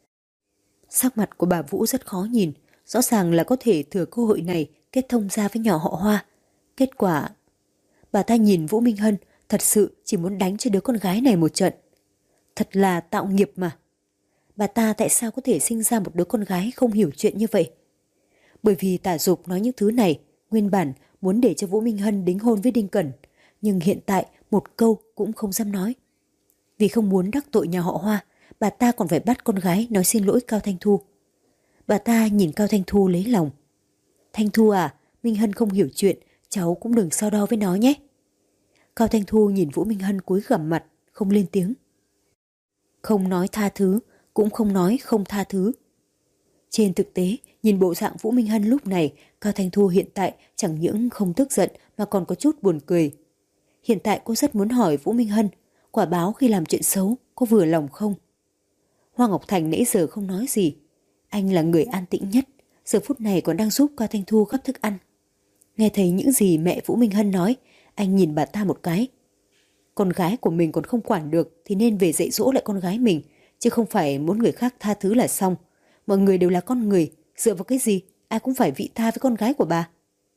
Sắc mặt của bà Vũ rất khó nhìn, rõ ràng là có thể thừa cơ hội này kết thông ra với nhỏ họ Hoa. Kết quả, bà ta nhìn Vũ Minh Hân thật sự chỉ muốn đánh cho đứa con gái này một trận. Thật là tạo nghiệp mà. Bà ta tại sao có thể sinh ra một đứa con gái không hiểu chuyện như vậy? Bởi vì Tả Dục nói những thứ này, nguyên bản muốn để cho Vũ Minh Hân đính hôn với Đinh Cẩn. nhưng hiện tại một câu cũng không dám nói. Vì không muốn đắc tội nhà họ Hoa, bà ta còn phải bắt con gái nói xin lỗi Cao Thanh Thu. Bà ta nhìn Cao Thanh Thu lấy lòng. Thanh Thu à, Minh Hân không hiểu chuyện, cháu cũng đừng so đo với nó nhé. Cao Thanh Thu nhìn Vũ Minh Hân cúi gằm mặt, không lên tiếng. Không nói tha thứ, cũng không nói không tha thứ. Trên thực tế, nhìn bộ dạng Vũ Minh Hân lúc này, Cao Thanh Thu hiện tại chẳng những không tức giận mà còn có chút buồn cười. Hiện tại cô rất muốn hỏi Vũ Minh Hân, quả báo khi làm chuyện xấu, có vừa lòng không? Hoa Ngọc Thành nãy giờ không nói gì. Anh là người an tĩnh nhất, giờ phút này còn đang giúp Cao Thanh Thu gắp thức ăn. Nghe thấy những gì mẹ Vũ Minh Hân nói, anh nhìn bà ta một cái. Con gái của mình còn không quản được thì nên về dạy dỗ lại con gái mình, chứ không phải muốn người khác tha thứ là xong. Mọi người đều là con người, dựa vào cái gì ai cũng phải vị tha với con gái của bà.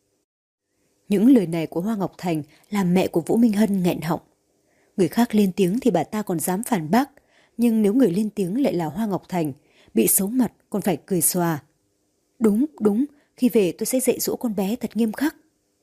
Những lời này của Hoa Ngọc Thành làm mẹ của Vũ Minh Hân nghẹn họng. Người khác lên tiếng thì bà ta còn dám phản bác, nhưng nếu người lên tiếng lại là Hoa Ngọc Thành, bị xấu mặt còn phải cười xòa. Đúng, đúng, khi về tôi sẽ dạy dỗ con bé thật nghiêm khắc.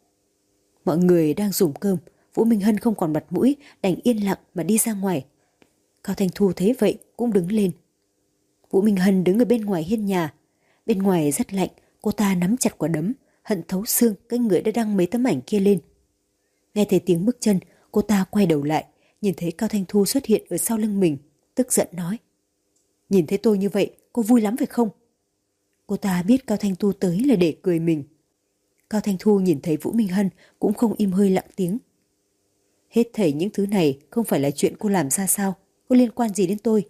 Mọi người đang dùng cơm, Vũ Minh Hân không còn mặt mũi, đành yên lặng mà đi ra ngoài. Cao Thanh Thu thấy vậy cũng đứng lên. Vũ Minh Hân đứng ở bên ngoài hiên nhà. Bên ngoài rất lạnh, cô ta nắm chặt quả đấm, hận thấu xương cái người đã đăng mấy tấm ảnh kia lên. Nghe thấy tiếng bước chân, cô ta quay đầu lại, nhìn thấy Cao Thanh Thu xuất hiện ở sau lưng mình, tức giận nói. Nhìn thấy tôi như vậy, cô vui lắm phải không? Cô ta biết Cao Thanh Thu tới là để cười mình. Cao Thanh Thu nhìn thấy Vũ Minh Hân cũng không im hơi lặng tiếng. Hết thảy những thứ này không phải là chuyện cô làm ra sao, có liên quan gì đến tôi.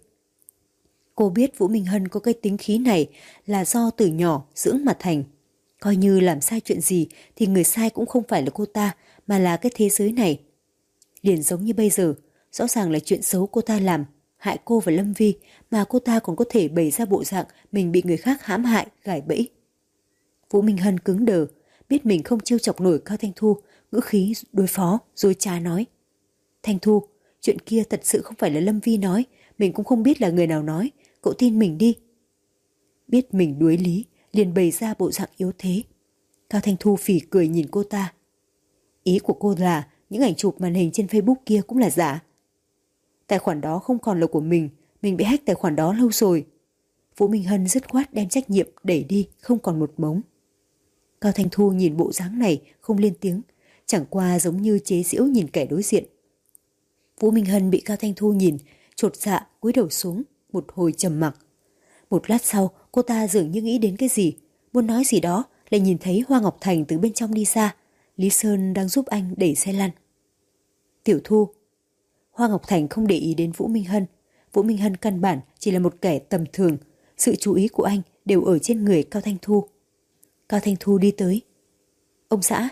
Cô biết Vũ Minh Hân có cái tính khí này là do từ nhỏ dưỡng mà thành. Coi như làm sai chuyện gì thì người sai cũng không phải là cô ta mà là cái thế giới này. Liền giống như bây giờ, rõ ràng là chuyện xấu cô ta làm, hại cô và Lâm Vi mà cô ta còn có thể bày ra bộ dạng mình bị người khác hãm hại, gài bẫy. Vũ Minh Hân cứng đờ, biết mình không trêu chọc nổi Cao Thanh Thu, ngữ khí đối phó, rồi trà nói. Thanh Thu, chuyện kia thật sự không phải là Lâm Vi nói, mình cũng không biết là người nào nói, cậu tin mình đi. Biết mình đuối lý, liền bày ra bộ dạng yếu thế. Cao Thanh Thu phỉ cười nhìn cô ta. Ý của cô là những ảnh chụp màn hình trên Facebook kia cũng là giả. Tài khoản đó không còn là của mình, mình bị hack tài khoản đó lâu rồi. Vũ Minh Hân dứt khoát đem trách nhiệm đẩy đi, không còn một mống. Cao Thanh Thu nhìn bộ dáng này không lên tiếng, chẳng qua giống như chế giễu nhìn kẻ đối diện. Vũ Minh Hân bị Cao Thanh Thu nhìn, chột dạ cúi đầu xuống, một hồi trầm mặc. Một lát sau, cô ta dường như nghĩ đến cái gì, muốn nói gì đó, lại nhìn thấy Hoa Ngọc Thành từ bên trong đi ra. Lý Sơn đang giúp anh đẩy xe lăn. Tiểu Thu. Hoa Ngọc Thành không để ý đến Vũ Minh Hân. Vũ Minh Hân căn bản chỉ là một kẻ tầm thường, sự chú ý của anh đều ở trên người Cao Thanh Thu. Cao Thanh Thu đi tới. Ông xã.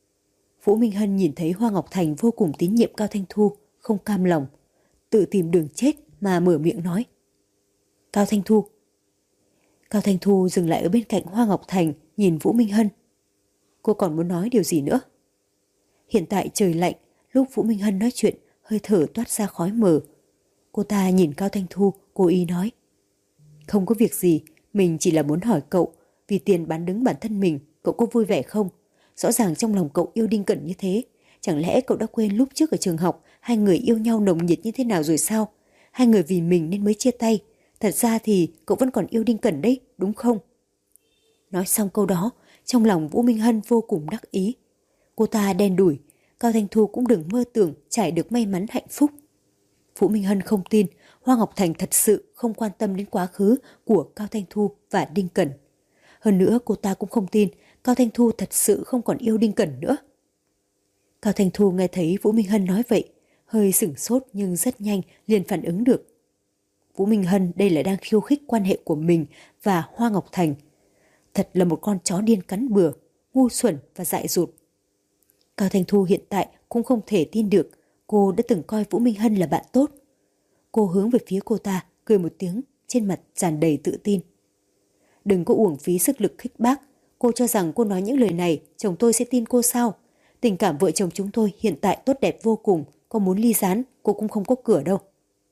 Vũ Minh Hân nhìn thấy Hoa Ngọc Thành vô cùng tín nhiệm Cao Thanh Thu, không cam lòng, tự tìm đường chết mà mở miệng nói. Cao Thanh Thu. Cao Thanh Thu dừng lại ở bên cạnh Hoa Ngọc Thành, nhìn Vũ Minh Hân. Cô còn muốn nói điều gì nữa? Hiện tại trời lạnh, lúc Vũ Minh Hân nói chuyện, hơi thở toát ra khói mờ. Cô ta nhìn Cao Thanh Thu, cố ý nói. Không có việc gì, mình chỉ là muốn hỏi cậu, vì tiền bán đứng bản thân mình, cậu có vui vẻ không? Rõ ràng trong lòng cậu yêu Đinh Cẩn như thế. Chẳng lẽ cậu đã quên lúc trước ở trường học, hai người yêu nhau nồng nhiệt như thế nào rồi sao? Hai người vì mình nên mới chia tay. Thật ra thì cậu vẫn còn yêu Đinh Cẩn đấy, đúng không? Nói xong câu đó, trong lòng Vũ Minh Hân vô cùng đắc ý. Cô ta đen đủi, Cao Thanh Thu cũng đừng mơ tưởng trải được may mắn hạnh phúc. Vũ Minh Hân không tin Hoa Ngọc Thành thật sự không quan tâm đến quá khứ của Cao Thanh Thu và Đinh Cẩn. Hơn nữa cô ta cũng không tin Cao Thanh Thu thật sự không còn yêu Đinh Cẩn nữa. Cao Thanh Thu nghe thấy Vũ Minh Hân nói vậy, hơi sửng sốt nhưng rất nhanh liền phản ứng được. Vũ Minh Hân đây là đang khiêu khích quan hệ của mình và Hoa Ngọc Thành. Thật là một con chó điên cắn bừa, ngu xuẩn và dại dột. Cao Thanh Thu hiện tại cũng không thể tin được cô đã từng coi Vũ Minh Hân là bạn tốt. Cô hướng về phía cô ta, cười một tiếng, trên mặt tràn đầy tự tin. Đừng có uổng phí sức lực khích bác. Cô cho rằng cô nói những lời này, chồng tôi sẽ tin cô sao? Tình cảm vợ chồng chúng tôi hiện tại tốt đẹp vô cùng, có muốn ly gián, cô cũng không có cửa đâu.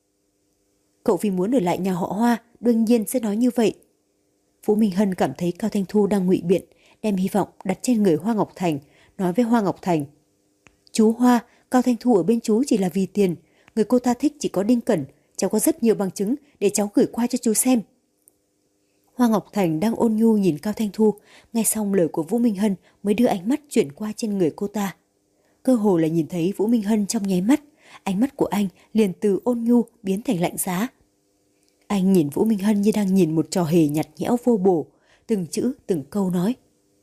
Cậu vì muốn ở lại nhà họ Hoa, đương nhiên sẽ nói như vậy. Vũ Minh Hân cảm thấy Cao Thanh Thu đang ngụy biện, đem hy vọng đặt trên người Hoa Ngọc Thành, nói với Hoa Ngọc Thành. Chú Hoa, Cao Thanh Thu ở bên chú chỉ là vì tiền. Người cô ta thích chỉ có Đinh Cẩn. Cháu có rất nhiều bằng chứng để cháu gửi qua cho chú xem. Hoa Ngọc Thành đang ôn nhu nhìn Cao Thanh Thu, nghe xong lời của Vũ Minh Hân mới đưa ánh mắt chuyển qua trên người cô ta. Cơ hồ là nhìn thấy Vũ Minh Hân trong nháy mắt, ánh mắt của anh liền từ ôn nhu biến thành lạnh giá. Anh nhìn Vũ Minh Hân như đang nhìn một trò hề nhạt nhẽo vô bổ, từng chữ từng câu nói.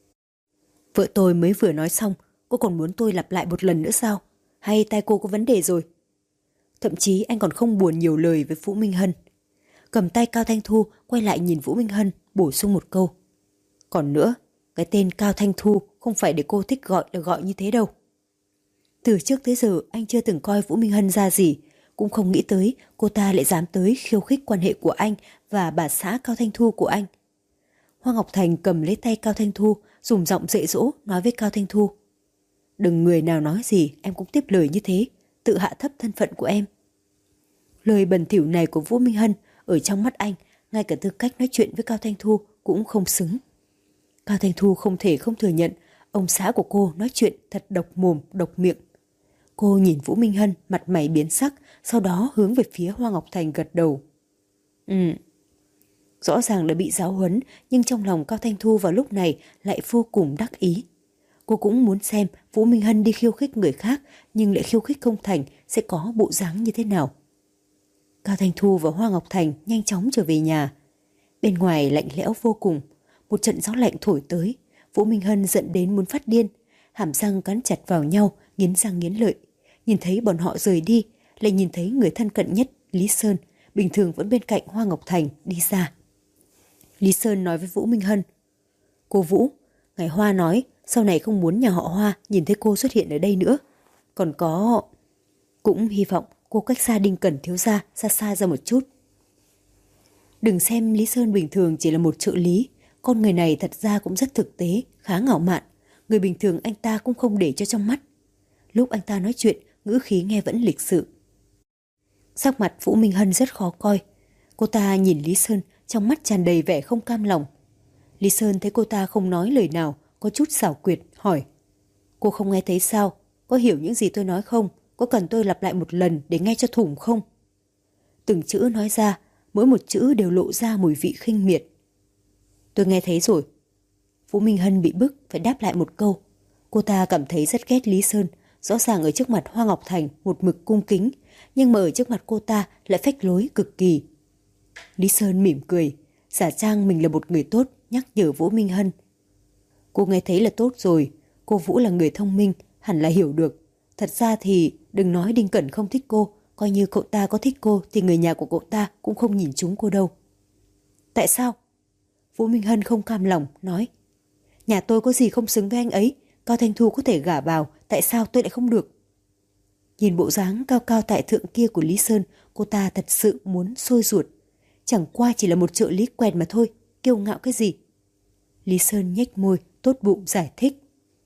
Vợ tôi mới vừa nói xong, cô còn muốn tôi lặp lại một lần nữa sao? Hay tai cô có vấn đề rồi? Thậm chí anh còn không buồn nhiều lời với Vũ Minh Hân. Cầm tay Cao Thanh Thu quay lại nhìn Vũ Minh Hân, bổ sung một câu. Còn nữa, cái tên Cao Thanh Thu không phải để cô thích gọi là gọi như thế đâu. Từ trước tới giờ anh chưa từng coi Vũ Minh Hân ra gì, cũng không nghĩ tới cô ta lại dám tới khiêu khích quan hệ của anh và bà xã Cao Thanh Thu của anh. Hoa Ngọc Thành cầm lấy tay Cao Thanh Thu, dùng giọng dạy dỗ nói với Cao Thanh Thu. Đừng người nào nói gì em cũng tiếp lời như thế, tự hạ thấp thân phận của em. Lời bẩn thỉu này của Vũ Minh Hân ở trong mắt anh, ngay cả tư cách nói chuyện với Cao Thanh Thu cũng không xứng. Cao Thanh Thu không thể không thừa nhận ông xã của cô nói chuyện thật độc mồm, độc miệng. Cô nhìn Vũ Minh Hân mặt mày biến sắc, sau đó hướng về phía Hoa Ngọc Thành gật đầu. Ừ. Rõ ràng là bị giáo huấn, nhưng trong lòng Cao Thanh Thu vào lúc này lại vô cùng đắc ý. Cô cũng muốn xem Vũ Minh Hân đi khiêu khích người khác nhưng lại khiêu khích không thành sẽ có bộ dáng như thế nào. Cao Thanh Thu và Hoa Ngọc Thành nhanh chóng trở về nhà. Bên ngoài lạnh lẽo vô cùng, một trận gió lạnh thổi tới. Vũ Minh Hân giận đến muốn phát điên, hàm răng cắn chặt vào nhau, nghiến răng nghiến lợi. Nhìn thấy bọn họ rời đi, lại nhìn thấy người thân cận nhất, Lý Sơn, bình thường vẫn bên cạnh Hoa Ngọc Thành, đi ra. Lý Sơn nói với Vũ Minh Hân. Cô Vũ, ngài Hoa nói sau này không muốn nhà họ Hoa nhìn thấy cô xuất hiện ở đây nữa. Còn có... Cũng hy vọng cô cách xa Đinh Cẩn thiếu gia, xa xa ra một chút. Đừng xem Lý Sơn bình thường chỉ là một trợ lý, con người này thật ra cũng rất thực tế, khá ngạo mạn. Người bình thường anh ta cũng không để cho trong mắt. Lúc anh ta nói chuyện, ngữ khí nghe vẫn lịch sự. Sắc mặt Vũ Minh Hân rất khó coi. Cô ta nhìn Lý Sơn, trong mắt tràn đầy vẻ không cam lòng. Lý Sơn thấy cô ta không nói lời nào, có chút xảo quyệt, hỏi. Cô không nghe thấy sao? Có hiểu những gì tôi nói không? Có cần tôi lặp lại một lần để nghe cho thủng không? Từng chữ nói ra, mỗi một chữ đều lộ ra mùi vị khinh miệt. Tôi nghe thấy rồi. Vũ Minh Hân bị bức phải đáp lại một câu. Cô ta cảm thấy rất ghét Lý Sơn, rõ ràng ở trước mặt Hoa Ngọc Thành một mực cung kính, nhưng mà ở trước mặt cô ta lại phách lối cực kỳ. Lý Sơn mỉm cười, giả trang mình là một người tốt, nhắc nhở Vũ Minh Hân. Cô nghe thấy là tốt rồi, cô Vũ là người thông minh, hẳn là hiểu được. Thật ra thì đừng nói Đinh Cẩn không thích cô, coi như cậu ta có thích cô thì người nhà của cậu ta cũng không nhìn trúng cô đâu. Tại sao? Vũ Minh Hân không cam lòng, nói. Nhà tôi có gì không xứng với anh ấy, Cao Thanh Thu có thể gả vào, tại sao tôi lại không được? Nhìn bộ dáng cao cao tại thượng kia của Lý Sơn, cô ta thật sự muốn sôi ruột. Chẳng qua chỉ là một trợ lý quèn mà thôi, kiêu ngạo cái gì? Lý Sơn nhếch môi, tốt bụng giải thích.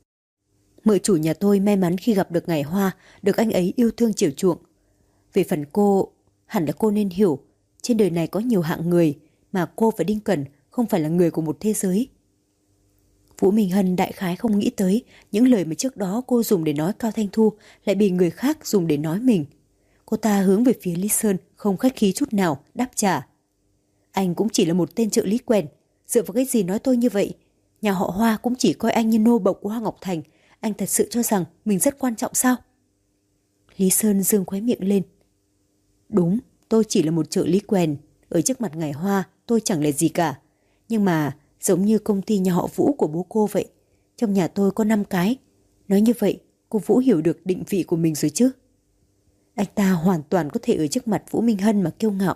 Mợ chủ nhà tôi may mắn khi gặp được ngài Hoa, được anh ấy yêu thương chiều chuộng. Về phần cô, hẳn là cô nên hiểu, trên đời này có nhiều hạng người, mà cô và Đinh Cẩn không phải là người của một thế giới. Vũ Minh Hân đại khái không nghĩ tới những lời mà trước đó cô dùng để nói Cao Thanh Thu lại bị người khác dùng để nói mình. Cô ta hướng về phía Lý Sơn không khách khí chút nào, đáp trả. Anh cũng chỉ là một tên trợ lý quèn, dựa vào cái gì nói tôi như vậy? Nhà họ Hoa cũng chỉ coi anh như nô bộc của Hoa Ngọc Thành, anh thật sự cho rằng mình rất quan trọng sao? Lý Sơn dương khóe miệng lên. Đúng, tôi chỉ là một trợ lý quèn, ở trước mặt ngài Hoa tôi chẳng là gì cả. Nhưng mà giống như công ty nhà họ Vũ của bố cô vậy, trong nhà tôi có năm cái. Nói như vậy, cô Vũ hiểu được định vị của mình rồi chứ? Anh ta hoàn toàn có thể ở trước mặt Vũ Minh Hân mà kiêu ngạo.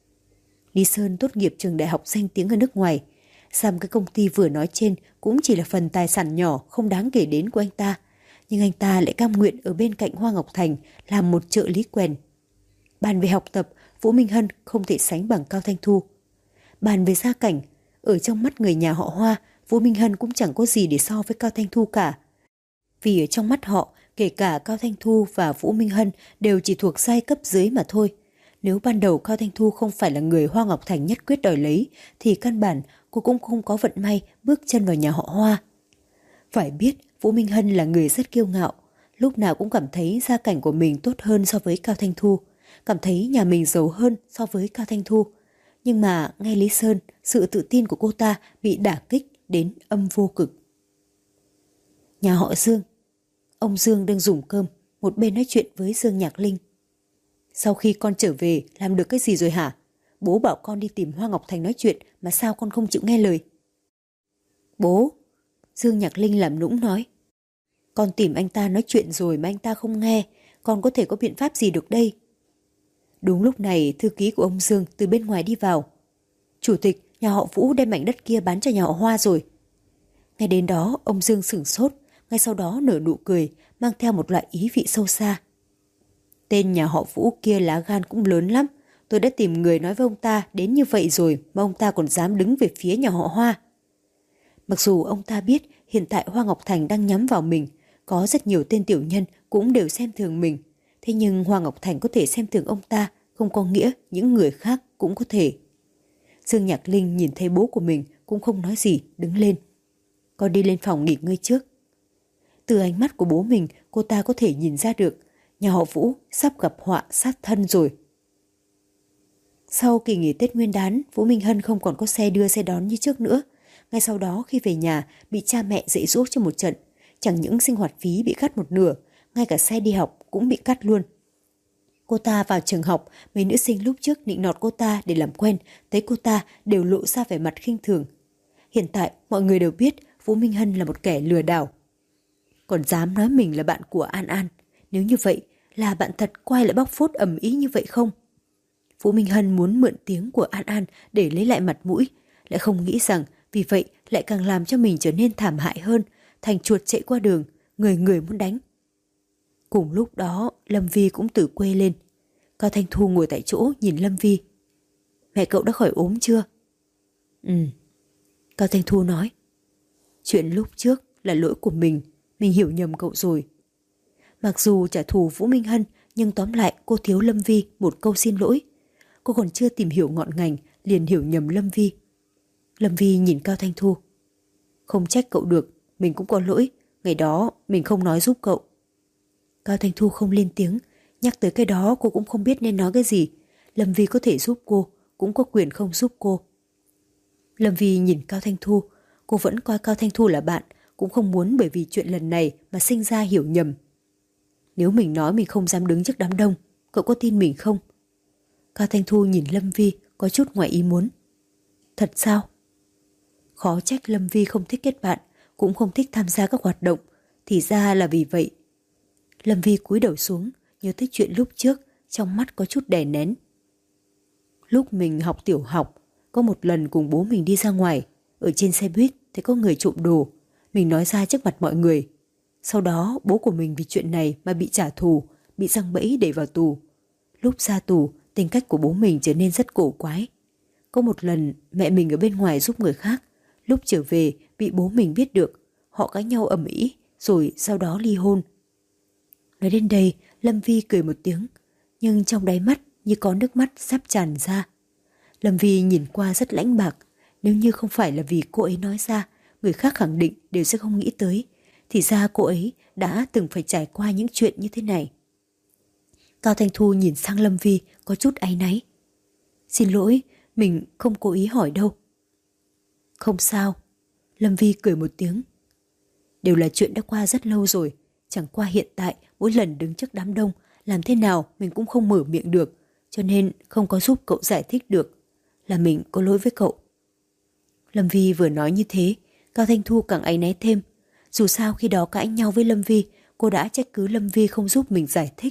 Lý Sơn tốt nghiệp trường đại học danh tiếng ở nước ngoài. Xem cái công ty vừa nói trên cũng chỉ là phần tài sản nhỏ không đáng kể đến của anh ta. Nhưng anh ta lại cam nguyện ở bên cạnh Hoa Ngọc Thành làm một trợ lý quèn. Bàn về học tập, Vũ Minh Hân không thể sánh bằng Cao Thanh Thu. Bàn về gia cảnh, ở trong mắt người nhà họ Hoa, Vũ Minh Hân cũng chẳng có gì để so với Cao Thanh Thu cả. Vì ở trong mắt họ, kể cả Cao Thanh Thu và Vũ Minh Hân đều chỉ thuộc giai cấp dưới mà thôi. Nếu ban đầu Cao Thanh Thu không phải là người Hoa Ngọc Thành nhất quyết đòi lấy, thì căn bản cô cũng không có vận may bước chân vào nhà họ Hoa. Phải biết, Vũ Minh Hân là người rất kiêu ngạo, Lúc nào cũng cảm thấy gia cảnh của mình tốt hơn so với Cao Thanh Thu, cảm thấy nhà mình giàu hơn so với Cao Thanh Thu. Nhưng mà nghe Lý Sơn, sự tự tin của cô ta bị đả kích đến âm vô cực. Nhà họ Dương. Ông Dương đang dùng cơm, một bên nói chuyện với Dương Nhạc Linh. Sau khi con trở về, làm được cái gì rồi hả? Bố bảo con đi tìm Hoa Ngọc Thành nói chuyện, mà sao con không chịu nghe lời? Bố, Dương Nhạc Linh làm nũng nói. Con tìm anh ta nói chuyện rồi mà anh ta không nghe, con có thể có biện pháp gì được đây? Đúng lúc này, thư ký của ông Dương từ bên ngoài đi vào. Chủ tịch, nhà họ Vũ đem mảnh đất kia bán cho nhà họ Hoa rồi. Ngay đến đó, ông Dương sửng sốt, ngay sau đó nở nụ cười, mang theo một loại ý vị sâu xa. Tên nhà họ Vũ kia lá gan cũng lớn lắm. Tôi đã tìm người nói với ông ta đến như vậy rồi mà ông ta còn dám đứng về phía nhà họ Hoa. Mặc dù ông ta biết hiện tại Hoa Ngọc Thành đang nhắm vào mình, có rất nhiều tên tiểu nhân cũng đều xem thường mình. Thế nhưng Hoa Ngọc Thành có thể xem thường ông ta, không có nghĩa những người khác cũng có thể. Dương Nhạc Linh nhìn thấy bố của mình cũng không nói gì, đứng lên. Con đi lên phòng nghỉ ngơi trước. Từ ánh mắt của bố mình, cô ta có thể nhìn ra được nhà họ Vũ sắp gặp họa sát thân rồi. Sau kỳ nghỉ Tết Nguyên đán, Vũ Minh Hân không còn có xe đưa xe đón như trước nữa. Ngay sau đó khi về nhà, bị cha mẹ dạy dỗ cho một trận. Chẳng những sinh hoạt phí bị cắt một nửa, ngay cả xe đi học cũng bị cắt luôn. Cô ta vào trường học, mấy nữ sinh lúc trước nịnh nọt cô ta để làm quen, thấy cô ta đều lộ ra vẻ mặt khinh thường. Hiện tại, mọi người đều biết Vũ Minh Hân là một kẻ lừa đảo. Còn dám nói mình là bạn của An An. Nếu như vậy, là bạn thật quay lại bóc phốt ầm ĩ như vậy không? Vũ Minh Hân muốn mượn tiếng của An An để lấy lại mặt mũi, lại không nghĩ rằng vì vậy lại càng làm cho mình trở nên thảm hại hơn, thành chuột chạy qua đường, người người muốn đánh. Cùng lúc đó, Lâm Vi cũng từ quê lên. Cao Thanh Thu ngồi tại chỗ nhìn Lâm Vi. Mẹ cậu đã khỏi ốm chưa? Ừ. Cao Thanh Thu nói. Chuyện lúc trước là lỗi của mình, mình hiểu nhầm cậu rồi. Mặc dù trả thù Vũ Minh Hân, nhưng tóm lại cô thiếu Lâm Vi một câu xin lỗi. Cô còn chưa tìm hiểu ngọn ngành, liền hiểu nhầm Lâm Vi. Lâm Vi nhìn Cao Thanh Thu. Không trách cậu được, mình cũng có lỗi, ngày đó mình không nói giúp cậu. Cao Thanh Thu không lên tiếng, nhắc tới cái đó cô cũng không biết nên nói cái gì. Lâm Vi có thể giúp cô, cũng có quyền không giúp cô. Lâm Vi nhìn Cao Thanh Thu, cô vẫn coi Cao Thanh Thu là bạn, cũng không muốn bởi vì chuyện lần này mà sinh ra hiểu nhầm. Nếu mình nói mình không dám đứng trước đám đông, cậu có tin mình không? Cao Thanh Thu nhìn Lâm Vi có chút ngoài ý muốn. Thật sao? Khó trách Lâm Vi không thích kết bạn, cũng không thích tham gia các hoạt động, thì ra là vì vậy. Lâm Vi cúi đầu xuống, nhớ tới chuyện lúc trước, trong mắt có chút đè nén. Lúc mình học tiểu học, có một lần cùng bố mình đi ra ngoài, ở trên xe buýt thấy có người trộm đồ, mình nói ra trước mặt mọi người. Sau đó bố của mình vì chuyện này mà bị trả thù, bị giăng bẫy đẩy vào tù. Lúc ra tù, tính cách của bố mình trở nên rất cổ quái. Có một lần mẹ mình ở bên ngoài giúp người khác, lúc trở về bị bố mình biết được, họ cãi nhau ầm ĩ, rồi sau đó ly hôn. Nói đến đây, Lâm Vi cười một tiếng, nhưng trong đáy mắt như có nước mắt sắp tràn ra. Lâm Vi nhìn qua rất lãnh bạc, nếu như không phải là vì cô ấy nói ra, người khác khẳng định đều sẽ không nghĩ tới. Thì ra cô ấy đã từng phải trải qua những chuyện như thế này. Cao Thanh Thu nhìn sang Lâm Vi có chút áy náy. Xin lỗi, mình không cố ý hỏi đâu. Không sao. Lâm Vi cười một tiếng. Đều là chuyện đã qua rất lâu rồi, chẳng qua hiện tại mỗi lần đứng trước đám đông, làm thế nào mình cũng không mở miệng được, cho nên không có giúp cậu giải thích được. Là mình có lỗi với cậu. Lâm Vi vừa nói như thế, Cao Thanh Thu càng áy náy thêm. Dù sao khi đó cãi nhau với Lâm Vi, cô đã trách cứ Lâm Vi không giúp mình giải thích.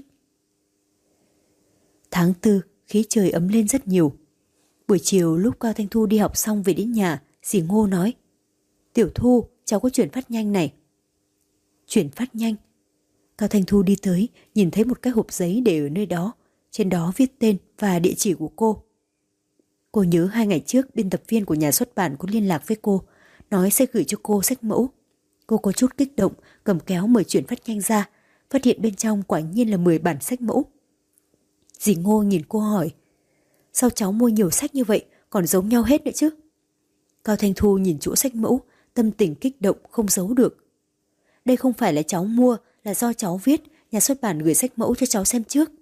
Tháng tư, khí trời ấm lên rất nhiều. Buổi chiều lúc Cao Thanh Thu đi học xong về đến nhà, dì Ngô nói: Tiểu Thu, cháu có chuyển phát nhanh này. Chuyển phát nhanh? Cao Thanh Thu đi tới, nhìn thấy một cái hộp giấy để ở nơi đó, trên đó viết tên và địa chỉ của cô. Cô nhớ hai ngày trước biên tập viên của nhà xuất bản có liên lạc với cô, nói sẽ gửi cho cô sách mẫu. Cô có chút kích động, cầm kéo mở chuyển phát nhanh ra, phát hiện bên trong quả nhiên là mười bản sách mẫu. Dì Ngô nhìn cô hỏi: Sao cháu mua nhiều sách như vậy, còn giống nhau hết nữa chứ? Cao Thanh Thu nhìn chỗ sách mẫu, tâm tình kích động không giấu được. Đây không phải là cháu mua, là do cháu viết, nhà xuất bản gửi sách mẫu cho cháu xem trước.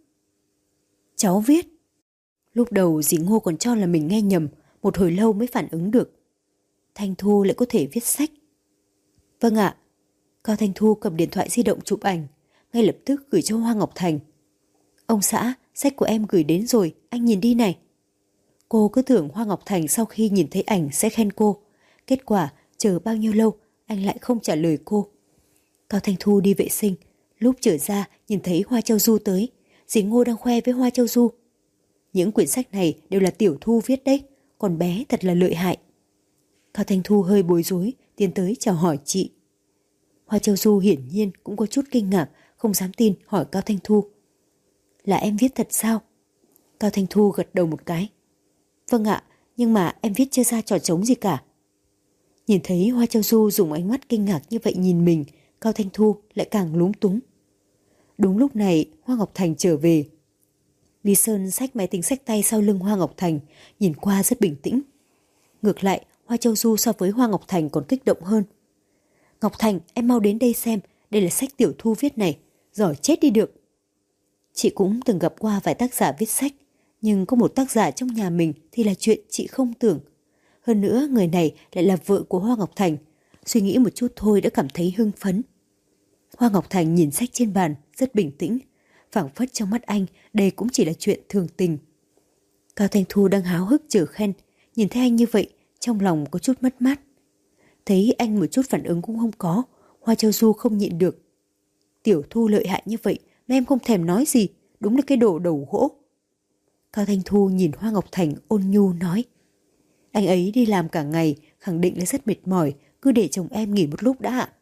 Cháu viết? Lúc đầu dì Ngô còn cho là mình nghe nhầm, một hồi lâu mới phản ứng được. Thanh Thu lại có thể viết sách. Vâng ạ. Cao Thanh Thu cầm điện thoại di động chụp ảnh, ngay lập tức gửi cho Hoa Ngọc Thành. Ông xã, sách của em gửi đến rồi, anh nhìn đi này. Cô cứ tưởng Hoa Ngọc Thành sau khi nhìn thấy ảnh sẽ khen cô. Kết quả, chờ bao nhiêu lâu, anh lại không trả lời cô. Cao Thanh Thu đi vệ sinh, lúc trở ra nhìn thấy Hoa Châu Du tới, dì Ngô đang khoe với Hoa Châu Du. Những quyển sách này đều là Tiểu Thu viết đấy, còn bé thật là lợi hại. Cao Thanh Thu hơi bối rối, tiến tới chào hỏi chị. Hoa Châu Du hiển nhiên cũng có chút kinh ngạc, không dám tin hỏi Cao Thanh Thu. Là em viết thật sao? Cao Thanh Thu gật đầu một cái. Vâng ạ, nhưng mà em viết chưa ra trò trống gì cả. Nhìn thấy Hoa Châu Du dùng ánh mắt kinh ngạc như vậy nhìn mình, Cao Thanh Thu lại càng lúng túng. Đúng lúc này Hoa Ngọc Thành trở về. Lý Sơn xách máy tính xách tay sau lưng Hoa Ngọc Thành, nhìn qua rất bình tĩnh. Ngược lại, Hoa Châu Du so với Hoa Ngọc Thành còn kích động hơn. Ngọc Thành, em mau đến đây xem, đây là sách Tiểu Thu viết này, giỏi chết đi được. Chị cũng từng gặp qua vài tác giả viết sách, nhưng có một tác giả trong nhà mình thì là chuyện chị không tưởng. Hơn nữa, người này lại là vợ của Hoa Ngọc Thành, suy nghĩ một chút thôi đã cảm thấy hưng phấn. Hoa Ngọc Thành nhìn sách trên bàn, rất bình tĩnh, phảng phất trong mắt anh đây cũng chỉ là chuyện thường tình. Cao Thanh Thu đang háo hức chờ khen, nhìn thấy anh như vậy, trong lòng có chút mất mát. Thấy anh một chút phản ứng cũng không có, Hoa Châu Du không nhịn được. Tiểu Thu lợi hại như vậy mà em không thèm nói gì, đúng là cái đồ đầu gỗ. Cao Thanh Thu nhìn Hoa Ngọc Thành ôn nhu nói. Anh ấy đi làm cả ngày, khẳng định là rất mệt mỏi, cứ để chồng em nghỉ một lúc đã ạ.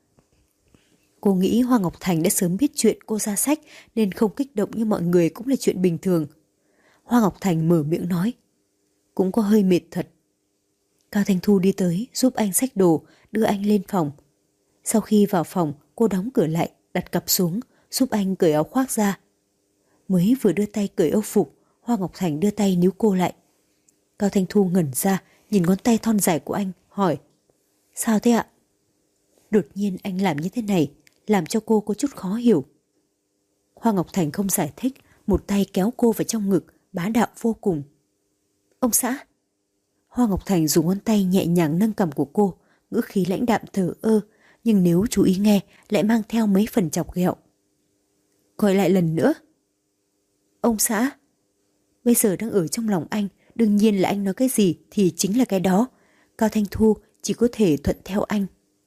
Cô nghĩ Hoa Ngọc Thành đã sớm biết chuyện cô ra sách nên không kích động như mọi người cũng là chuyện bình thường. Hoa Ngọc Thành mở miệng nói. Cũng có hơi mệt thật. Cao Thanh Thu đi tới giúp anh xách đồ, đưa anh lên phòng. Sau khi vào phòng, cô đóng cửa lại, đặt cặp xuống, giúp anh cởi áo khoác ra. Mới vừa đưa tay cởi âu phục, Hoa Ngọc Thành đưa tay níu cô lại. Cao Thanh Thu ngẩn ra, nhìn ngón tay thon dài của anh, hỏi. Sao thế ạ? Đột nhiên anh làm như thế này, làm cho cô có chút khó hiểu. Hoa Ngọc Thành không giải thích, một tay kéo cô vào trong ngực, bá đạo vô cùng. Ông xã. Hoa Ngọc Thành dùng ngón tay nhẹ nhàng nâng cằm của cô, ngữ khí lãnh đạm thờ ơ, nhưng nếu chú ý nghe lại mang theo mấy phần chọc ghẹo. Gọi lại lần nữa. Ông xã. Bây giờ đang ở trong lòng anh, đương nhiên là anh nói cái gì thì chính là cái đó. Cao Thanh Thu chỉ có thể thuận theo anh.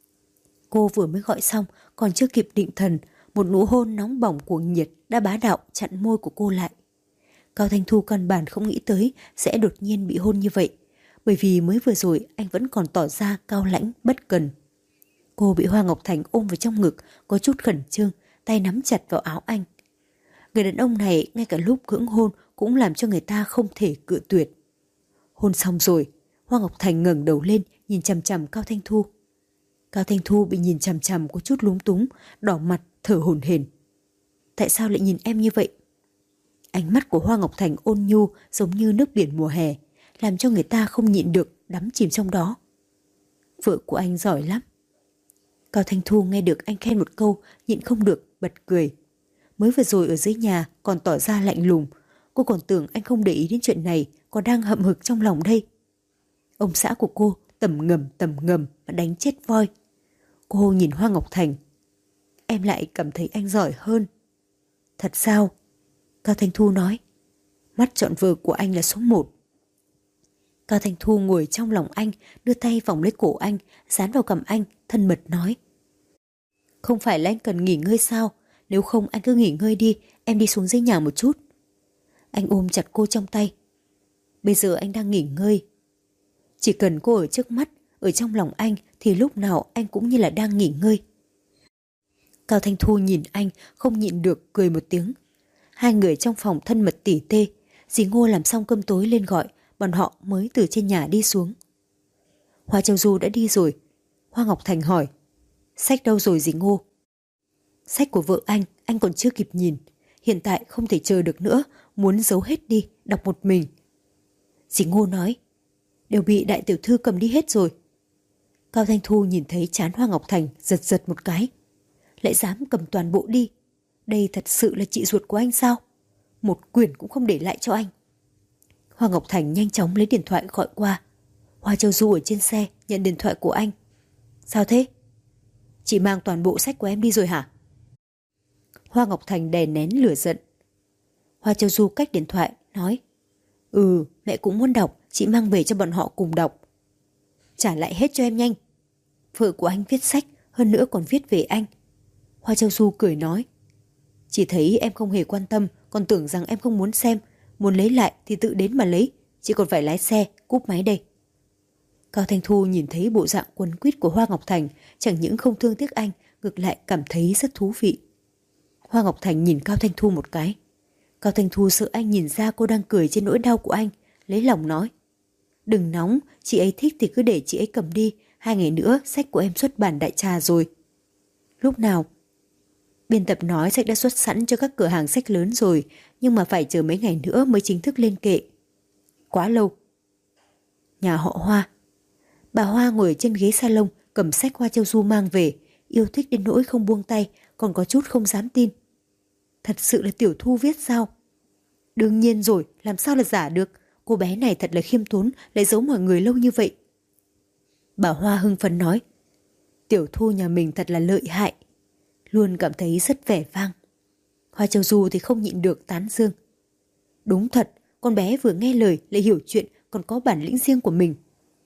Cô vừa mới gọi xong, còn chưa kịp định thần, một nụ hôn nóng bỏng cuồng nhiệt đã bá đạo chặn môi của cô lại. Cao Thanh Thu căn bản không nghĩ tới sẽ đột nhiên bị hôn như vậy, bởi vì mới vừa rồi anh vẫn còn tỏ ra cao lãnh bất cần. Cô bị Hoa Ngọc Thành ôm vào trong ngực, có chút khẩn trương, tay nắm chặt vào áo anh. Người đàn ông này ngay cả lúc cưỡng hôn cũng làm cho người ta không thể cự tuyệt. Hôn xong rồi, Hoa Ngọc Thành ngẩng đầu lên nhìn chằm chằm Cao Thanh Thu. Cao Thanh Thu bị nhìn chằm chằm có chút lúng túng, đỏ mặt, thở hổn hển. Tại sao lại nhìn em như vậy? Ánh mắt của Hoa Ngọc Thành ôn nhu giống như nước biển mùa hè, làm cho người ta không nhịn được đắm chìm trong đó. Vợ của anh giỏi lắm. Cao Thanh Thu nghe được anh khen một câu, nhịn không được, bật cười. Mới vừa rồi ở dưới nhà còn tỏ ra lạnh lùng, cô còn tưởng anh không để ý đến chuyện này, còn đang hậm hực trong lòng đây. Ông xã của cô tầm ngầm tầm ngầm mà đánh chết voi. Cô nhìn Hoa Ngọc Thành. Em lại cảm thấy anh giỏi hơn. Thật sao? Cao Thanh Thu nói. Mắt chọn vợ của anh là số một. Cao Thanh Thu ngồi trong lòng anh, đưa tay vòng lấy cổ anh, dán vào cằm anh, thân mật nói. Không phải là anh cần nghỉ ngơi sao? Nếu không anh cứ nghỉ ngơi đi, em đi xuống dưới nhà một chút. Anh ôm chặt cô trong tay. Bây giờ anh đang nghỉ ngơi. Chỉ cần cô ở trước mắt, ở trong lòng anh thì lúc nào anh cũng như là đang nghỉ ngơi. Cao Thanh Thu nhìn anh, không nhịn được cười một tiếng. Hai người trong phòng thân mật tỉ tê. Dì Ngô làm xong cơm tối lên gọi, bọn họ mới từ trên nhà đi xuống. Hoa Châu Du đã đi rồi. Hoa Ngọc Thành hỏi. Sách đâu rồi dì Ngô? Sách của vợ anh, anh còn chưa kịp nhìn. Hiện tại không thể chờ được nữa, muốn giấu hết đi, đọc một mình. Dì Ngô nói. Đều bị đại tiểu thư cầm đi hết rồi. Cao Thanh Thu nhìn thấy trán Hoa Ngọc Thành giật giật một cái. lại dám cầm toàn bộ đi. Đây thật sự là chị ruột của anh sao? Một quyển cũng không để lại cho anh. Hoa Ngọc Thành nhanh chóng lấy điện thoại gọi qua. Hoa Châu Du ở trên xe nhận điện thoại của anh. Sao thế? Chị mang toàn bộ sách của em đi rồi hả? Hoa Ngọc Thành đè nén lửa giận. Hoa Châu Du cách điện thoại nói, Ừ, mẹ cũng muốn đọc, chị mang về cho bọn họ cùng đọc. Trả lại hết cho em nhanh. Vợ của anh viết sách, hơn nữa còn viết về anh. Hoa Châu Du cười nói, Chị thấy em không hề quan tâm, còn tưởng rằng em không muốn xem. Muốn lấy lại thì tự đến mà lấy, chị còn phải lái xe, cúp máy đây. Cao Thanh Thu nhìn thấy bộ dạng quấn quýt của Hoa Ngọc Thành, chẳng những không thương tiếc anh, ngược lại cảm thấy rất thú vị. Hoa Ngọc Thành nhìn Cao Thanh Thu một cái. Cao Thanh Thu sợ anh nhìn ra cô đang cười trên nỗi đau của anh, lấy lòng nói, Đừng nóng, chị ấy thích thì cứ để chị ấy cầm đi, hai ngày nữa sách của em xuất bản đại trà rồi. Lúc nào? Biên tập nói sách đã xuất sẵn cho các cửa hàng sách lớn rồi, nhưng mà phải chờ mấy ngày nữa mới chính thức lên kệ. Quá lâu. Nhà họ Hoa. Bà Hoa ngồi trên ghế salon cầm sách Hoa Châu Du mang về, yêu thích đến nỗi không buông tay, còn có chút không dám tin. Thật sự là Tiểu Thu viết sao? Đương nhiên rồi, làm sao là giả được. Cô bé này thật là khiêm tốn, lại giấu mọi người lâu như vậy. Bà Hoa hưng phấn nói, Tiểu Thu nhà mình thật là lợi hại, luôn cảm thấy rất vẻ vang. Hoa Châu Du thì không nhịn được tán dương. Đúng thật, con bé vừa nghe lời lại hiểu chuyện, còn có bản lĩnh riêng của mình.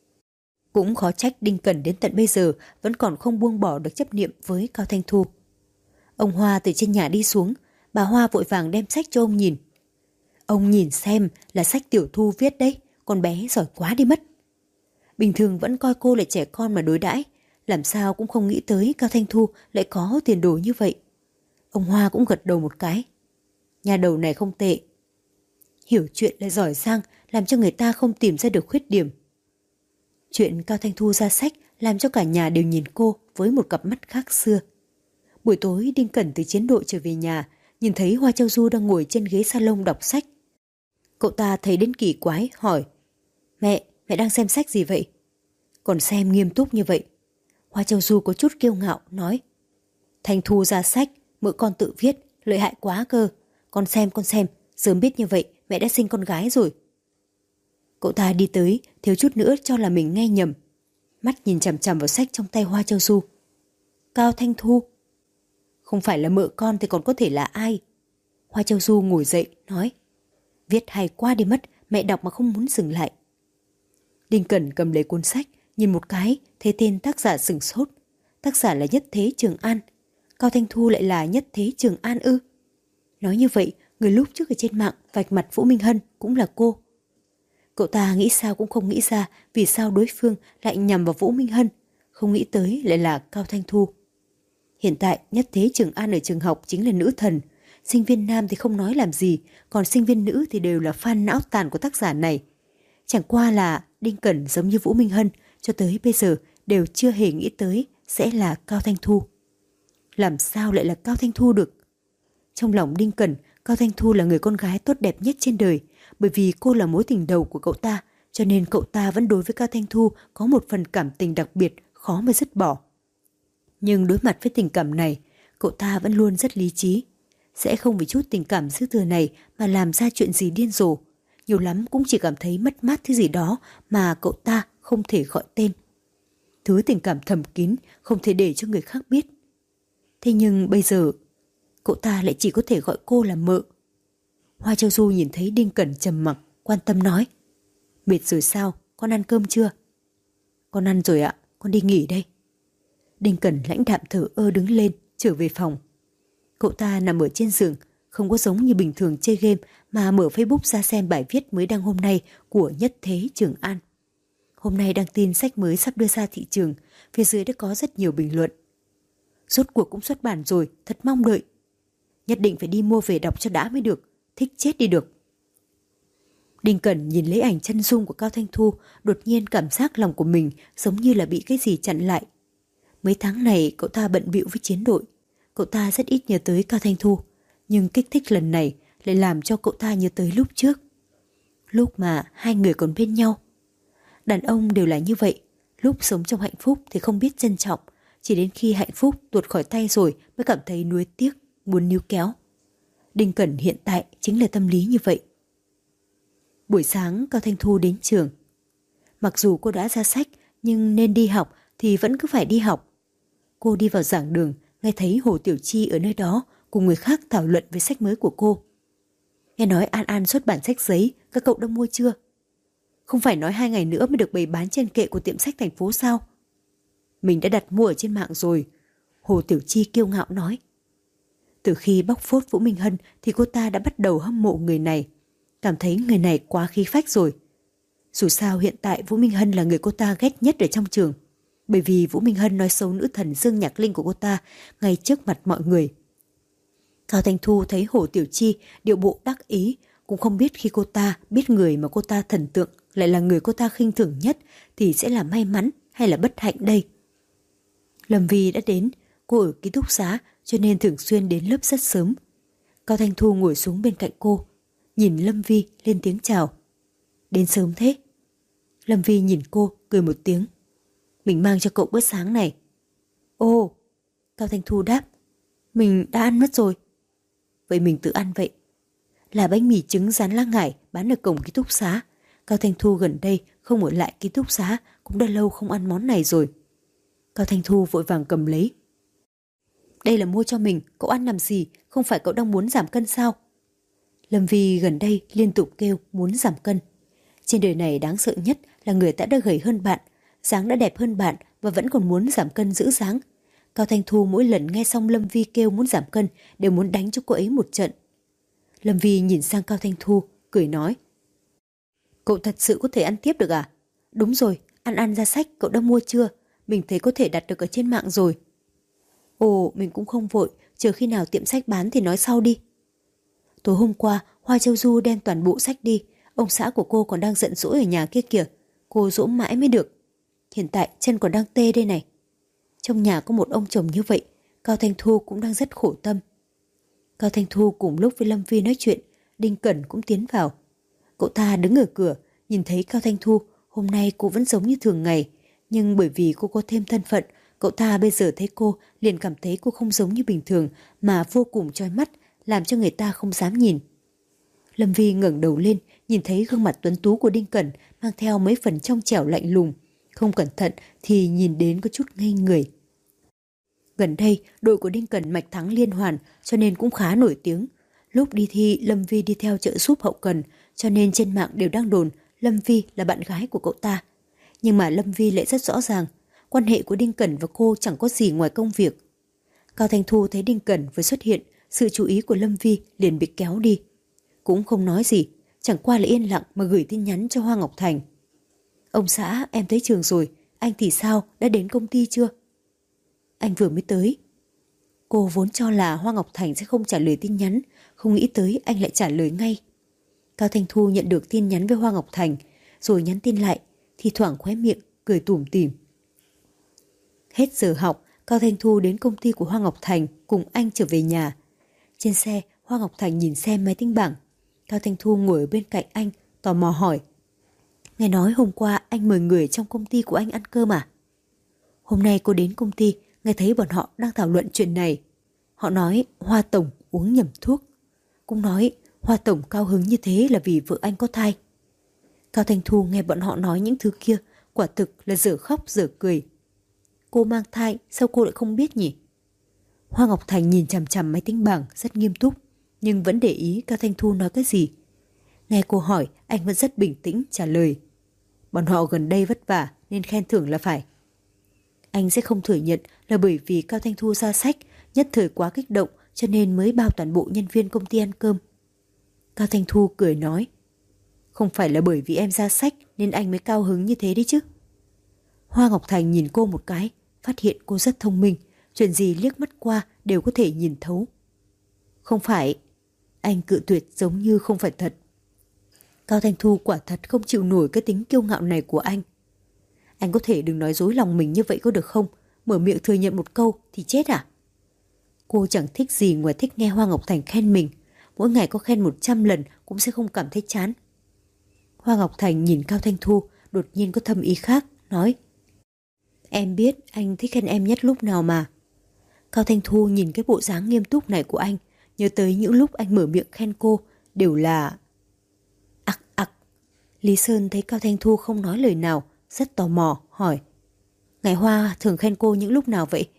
Cũng khó trách Đinh Cẩn đến tận bây giờ vẫn còn không buông bỏ được chấp niệm với Cao Thanh Thu. Ông Hoa từ trên nhà đi xuống, bà Hoa vội vàng đem sách cho ông nhìn. Ông nhìn xem, là sách Tiểu Thu viết đấy, con bé giỏi quá đi mất. Bình thường vẫn coi cô là trẻ con mà đối đãi, làm sao cũng không nghĩ tới Cao Thanh Thu lại có tiền đồ như vậy. Ông Hoa cũng gật đầu một cái. Nhà đầu này không tệ. Hiểu chuyện lại giỏi giang, làm cho người ta không tìm ra được khuyết điểm. Chuyện Cao Thanh Thu ra sách làm cho cả nhà đều nhìn cô với một cặp mắt khác xưa. Buổi tối Đinh Cẩn từ chiến đội trở về nhà, nhìn thấy Hoa Châu Du đang ngồi trên ghế salon đọc sách. Cậu ta thấy đến kỳ quái, hỏi, Mẹ, mẹ đang xem sách gì vậy? Còn xem nghiêm túc như vậy. Hoa Châu Du có chút kiêu ngạo, nói, Thanh Thu ra sách, mợ con tự viết, lợi hại quá cơ. Con xem, con xem, sớm biết như vậy, mẹ đã sinh con gái rồi. Cậu ta đi tới, thiếu chút nữa cho là mình nghe nhầm. Mắt nhìn chằm chằm vào sách trong tay Hoa Châu Du. Cao Thanh Thu. Không phải là mợ con thì còn có thể là ai? Hoa Châu Du ngồi dậy, nói, viết hay quá đi mất, mẹ đọc mà không muốn dừng lại. Đinh Cẩn cầm lấy cuốn sách, nhìn một cái, thấy tên tác giả sửng sốt. Tác giả là Nhất Thế Trường An. Cao Thanh Thu lại là Nhất Thế Trường An ư? Nói như vậy, người lúc trước ở trên mạng vạch mặt Vũ Minh Hân cũng là cô. Cậu ta nghĩ sao cũng không nghĩ ra vì sao đối phương lại nhằm vào Vũ Minh Hân, không nghĩ tới lại là Cao Thanh Thu. Hiện tại Nhất Thế Trường An ở trường học chính là nữ thần, sinh viên nam thì không nói làm gì, còn sinh viên nữ thì đều là fan não tàn của tác giả này. Chẳng qua là Đinh Cẩn giống như Vũ Minh Hân, cho tới bây giờ đều chưa hề nghĩ tới sẽ là Cao Thanh Thu. Làm sao lại là Cao Thanh Thu được? Trong lòng Đinh Cẩn, Cao Thanh Thu là người con gái tốt đẹp nhất trên đời, bởi vì cô là mối tình đầu của cậu ta, cho nên cậu ta vẫn đối với Cao Thanh Thu có một phần cảm tình đặc biệt, khó mà dứt bỏ. Nhưng đối mặt với tình cảm này, cậu ta vẫn luôn rất lý trí, sẽ không vì chút tình cảm dư thừa này mà làm ra chuyện gì điên rồ. Nhiều lắm cũng chỉ cảm thấy mất mát thứ gì đó mà cậu ta không thể gọi tên. Thứ tình cảm thầm kín, không thể để cho người khác biết. Thế nhưng bây giờ, cậu ta lại chỉ có thể gọi cô là mợ. Hoa Châu Du nhìn thấy Đinh Cẩn trầm mặc, quan tâm nói, mệt rồi sao, con ăn cơm chưa? Con ăn rồi ạ, con đi nghỉ đây. Đinh Cẩn lãnh đạm thở ơ đứng lên, trở về phòng. Cậu ta nằm ở trên giường, không có giống như bình thường chơi game mà mở Facebook ra xem bài viết mới đăng hôm nay của Nhất Thế Trường An. Hôm nay đăng tin sách mới sắp đưa ra thị trường, phía dưới đã có rất nhiều bình luận. Rốt cuộc cũng xuất bản rồi, thật mong đợi. Nhất định phải đi mua về đọc cho đã mới được, thích chết đi được. Đinh Cẩn nhìn lấy ảnh chân dung của Cao Thanh Thu, đột nhiên cảm giác lòng của mình giống như là bị cái gì chặn lại. Mấy tháng này cậu ta bận bịu với chiến đội, cậu ta rất ít nhớ tới Cao Thanh Thu, nhưng kích thích lần này lại làm cho cậu ta nhớ tới lúc trước. Lúc mà hai người còn bên nhau. Đàn ông đều là như vậy, lúc sống trong hạnh phúc thì không biết trân trọng, Chỉ đến khi hạnh phúc tuột khỏi tay rồi mới cảm thấy nuối tiếc, muốn níu kéo. Đinh Cẩn hiện tại chính là tâm lý như vậy. Buổi sáng Cao Thanh Thu đến trường. Mặc dù cô đã ra sách, nhưng nên đi học thì vẫn cứ phải đi học. Cô đi vào giảng đường, nghe thấy Hồ Tiểu Chi ở nơi đó cùng người khác thảo luận về sách mới của cô. Nghe nói An An xuất bản sách giấy, các cậu đã mua chưa? Không phải nói hai ngày nữa mới được bày bán trên kệ của tiệm sách thành phố sao? Mình đã đặt mua ở trên mạng rồi, Hồ Tiểu Chi kiêu ngạo nói. Từ khi bóc phốt Vũ Minh Hân thì cô ta đã bắt đầu hâm mộ người này, cảm thấy người này quá khí phách rồi. Dù sao hiện tại Vũ Minh Hân là người cô ta ghét nhất ở trong trường, bởi vì Vũ Minh Hân nói xấu nữ thần Dương Nhạc Linh của cô ta ngay trước mặt mọi người. Cao Thanh Thu thấy Hồ Tiểu Chi điệu bộ đắc ý, cũng không biết khi cô ta biết người mà cô ta thần tượng lại là người cô ta khinh thường nhất thì sẽ là may mắn hay là bất hạnh đây. Lâm Vi đã đến, cô ở ký túc xá cho nên thường xuyên đến lớp rất sớm. Cao Thanh Thu ngồi xuống bên cạnh cô, nhìn Lâm Vi lên tiếng chào. Đến sớm thế? Lâm Vi nhìn cô cười một tiếng. Mình mang cho cậu bữa sáng này. Ồ, Cao Thanh Thu đáp. Mình đã ăn mất rồi. Vậy mình tự ăn vậy. Là bánh mì trứng rán lá ngải bán ở cổng ký túc xá. Cao Thanh Thu gần đây không ở lại ký túc xá, cũng đã lâu không ăn món này rồi. Cao Thanh Thu vội vàng cầm lấy. Đây là mua cho mình, cậu ăn làm gì? Không phải cậu đang muốn giảm cân sao? Lâm Vi gần đây liên tục kêu muốn giảm cân. Trên đời này đáng sợ nhất là người ta đã gầy hơn bạn, dáng đã đẹp hơn bạn và vẫn còn muốn giảm cân giữ dáng. Cao Thanh Thu mỗi lần nghe xong Lâm Vi kêu muốn giảm cân đều muốn đánh cho cô ấy một trận. Lâm Vi nhìn sang Cao Thanh Thu, cười nói. Cậu thật sự có thể ăn tiếp được à? Đúng rồi, ăn ăn ra sách cậu đã mua chưa? Mình thấy có thể đặt được ở trên mạng rồi. Ồ, mình cũng không vội, chờ khi nào tiệm sách bán thì nói sau đi. Tối hôm qua, Hoa Châu Du đem toàn bộ sách đi, ông xã của cô còn đang giận dỗi ở nhà kia kìa. Cô dỗ mãi mới được. Hiện tại chân còn đang tê đây này. Trong nhà có một ông chồng như vậy, Cao Thanh Thu cũng đang rất khổ tâm. Cao Thanh Thu cùng lúc với Lâm Vi nói chuyện, Đinh Cẩn cũng tiến vào. Cậu ta đứng ở cửa, nhìn thấy Cao Thanh Thu, hôm nay cô vẫn giống như thường ngày, nhưng bởi vì cô có thêm thân phận, cậu ta bây giờ thấy cô liền cảm thấy cô không giống như bình thường mà vô cùng chói mắt, làm cho người ta không dám nhìn. Lâm Vi ngẩng đầu lên, nhìn thấy gương mặt tuấn tú của Đinh Cẩn mang theo mấy phần trong trẻo lạnh lùng, không cẩn thận thì nhìn đến có chút ngây người. Gần đây, đội của Đinh Cẩn mạch thắng liên hoàn cho nên cũng khá nổi tiếng. Lúc đi thi, Lâm Vi đi theo trợ giúp hậu cần, cho nên trên mạng đều đang đồn Lâm Vi là bạn gái của cậu ta. Nhưng mà Lâm Vi lại rất rõ ràng, quan hệ của Đinh Cẩn và cô chẳng có gì ngoài công việc. Cao Thanh Thu thấy Đinh Cẩn vừa xuất hiện, sự chú ý của Lâm Vi liền bị kéo đi. Cũng không nói gì, chẳng qua là yên lặng mà gửi tin nhắn cho Hoa Ngọc Thành. Ông xã, em tới trường rồi, anh thì sao, đã đến công ty chưa? Anh vừa mới tới. Cô vốn cho là Hoa Ngọc Thành sẽ không trả lời tin nhắn, không nghĩ tới anh lại trả lời ngay. Cao Thanh Thu nhận được tin nhắn với Hoa Ngọc Thành, rồi nhắn tin lại, thì thoảng khóe miệng, cười tủm tỉm. Hết giờ học, Cao Thanh Thu đến công ty của Hoa Ngọc Thành cùng anh trở về nhà. Trên xe, Hoa Ngọc Thành nhìn xem máy tính bảng. Cao Thanh Thu ngồi ở bên cạnh anh, tò mò hỏi. Nghe nói hôm qua anh mời người trong công ty của anh ăn cơm à? Hôm nay cô đến công ty, nghe thấy bọn họ đang thảo luận chuyện này. Họ nói Hoa Tổng uống nhầm thuốc. Cũng nói Hoa Tổng cao hứng như thế là vì vợ anh có thai. Cao Thanh Thu nghe bọn họ nói những thứ kia, quả thực là dở khóc dở cười. Cô mang thai, sao cô lại không biết nhỉ? Hoa Ngọc Thành nhìn chằm chằm máy tính bảng rất nghiêm túc, nhưng vẫn để ý Cao Thanh Thu nói cái gì. Nghe cô hỏi, anh vẫn rất bình tĩnh trả lời. Bọn họ gần đây vất vả nên khen thưởng là phải. Anh sẽ không thừa nhận là bởi vì Cao Thanh Thu ra sách, nhất thời quá kích động cho nên mới bao toàn bộ nhân viên công ty ăn cơm. Cao Thanh Thu cười nói. Không phải là bởi vì em ra sách nên anh mới cao hứng như thế đấy chứ. Hoa Ngọc Thành nhìn cô một cái, phát hiện cô rất thông minh, chuyện gì liếc mắt qua đều có thể nhìn thấu. Không phải. Anh cự tuyệt giống như không phải thật. Cao Thanh Thu quả thật không chịu nổi cái tính kiêu ngạo này của anh. Anh có thể đừng nói dối lòng mình như vậy có được không? Mở miệng thừa nhận một câu thì chết à? Cô chẳng thích gì ngoài thích nghe Hoa Ngọc Thành khen mình. Mỗi ngày có khen một trăm lần cũng sẽ không cảm thấy chán. Hoa Ngọc Thành nhìn Cao Thanh Thu, đột nhiên có thâm ý khác, nói. Em biết anh thích khen em nhất lúc nào mà. Cao Thanh Thu nhìn cái bộ dáng nghiêm túc này của anh, nhớ tới những lúc anh mở miệng khen cô đều là ặc ặc. Lý Sơn thấy Cao Thanh Thu không nói lời nào, rất tò mò hỏi: Ngài Hoa thường khen cô những lúc nào vậy?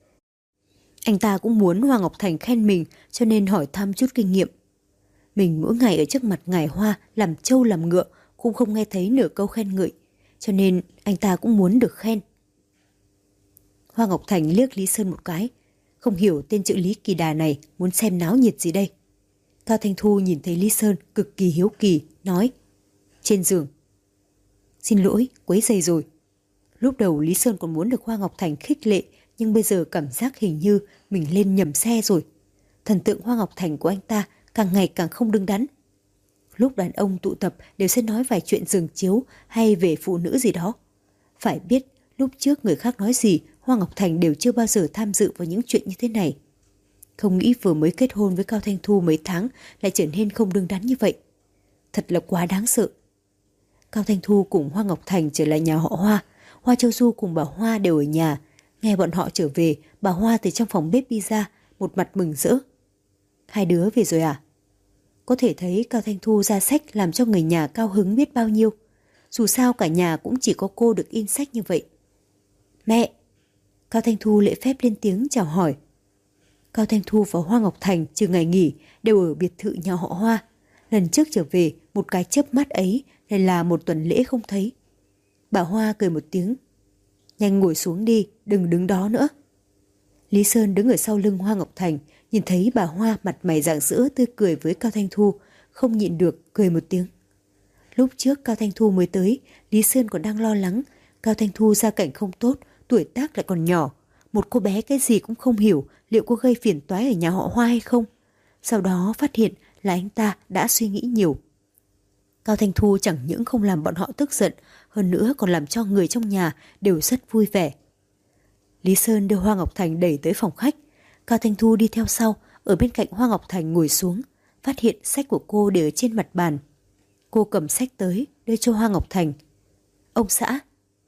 Anh ta cũng muốn Hoa Ngọc Thành khen mình, cho nên hỏi thăm chút kinh nghiệm. Mình mỗi ngày ở trước mặt Ngài Hoa làm trâu làm ngựa, cũng không nghe thấy nửa câu khen ngợi, cho nên anh ta cũng muốn được khen. Hoa Ngọc Thành liếc Lý Sơn một cái, không hiểu tên trợ lý kỳ đà này muốn xem náo nhiệt gì đây. Cao Thanh Thu nhìn thấy Lý Sơn cực kỳ hiếu kỳ, nói: Trên giường. Xin lỗi, quấy rầy rồi. Lúc đầu Lý Sơn còn muốn được Hoa Ngọc Thành khích lệ, nhưng bây giờ cảm giác hình như mình lên nhầm xe rồi. Thần tượng Hoa Ngọc Thành của anh ta càng ngày càng không đứng đắn. Lúc đàn ông tụ tập đều sẽ nói vài chuyện giường chiếu hay về phụ nữ gì đó. Phải biết, lúc trước người khác nói gì, Hoa Ngọc Thành đều chưa bao giờ tham dự vào những chuyện như thế này. Không nghĩ vừa mới kết hôn với Cao Thanh Thu mấy tháng lại trở nên không đứng đắn như vậy. Thật là quá đáng sợ. Cao Thanh Thu cùng Hoa Ngọc Thành trở lại nhà họ Hoa. Hoa Châu Du cùng bà Hoa đều ở nhà. Nghe bọn họ trở về, bà Hoa từ trong phòng bếp đi ra, một mặt mừng rỡ. Hai đứa về rồi à? Có thể thấy Cao Thanh Thu ra sách làm cho người nhà cao hứng biết bao nhiêu. Dù sao cả nhà cũng chỉ có cô được in sách như vậy. Mẹ! Cao Thanh Thu lễ phép lên tiếng chào hỏi. Cao Thanh Thu và Hoa Ngọc Thành trừ ngày nghỉ đều ở biệt thự nhà họ Hoa. Lần trước trở về, một cái chớp mắt ấy lại là một tuần lễ không thấy. Bà Hoa cười một tiếng. Nhanh ngồi xuống đi, đừng đứng đó nữa. Lý Sơn đứng ở sau lưng Hoa Ngọc Thành, nhìn thấy bà Hoa mặt mày rạng rỡ tươi cười với Cao Thanh Thu, không nhịn được cười một tiếng. Lúc trước Cao Thanh Thu mới tới, Lý Sơn còn đang lo lắng. Cao Thanh Thu gia cảnh không tốt, tuổi tác lại còn nhỏ. Một cô bé cái gì cũng không hiểu, liệu có gây phiền toái ở nhà họ Hoa hay không? Sau đó phát hiện là anh ta đã suy nghĩ nhiều. Cao Thanh Thu chẳng những không làm bọn họ tức giận, hơn nữa còn làm cho người trong nhà đều rất vui vẻ. Lý Sơn đưa Hoa Ngọc Thành đẩy tới phòng khách. Cao Thanh Thu đi theo sau, ở bên cạnh Hoa Ngọc Thành ngồi xuống, phát hiện sách của cô để ở trên mặt bàn. Cô cầm sách tới, đưa cho Hoa Ngọc Thành. Ông xã.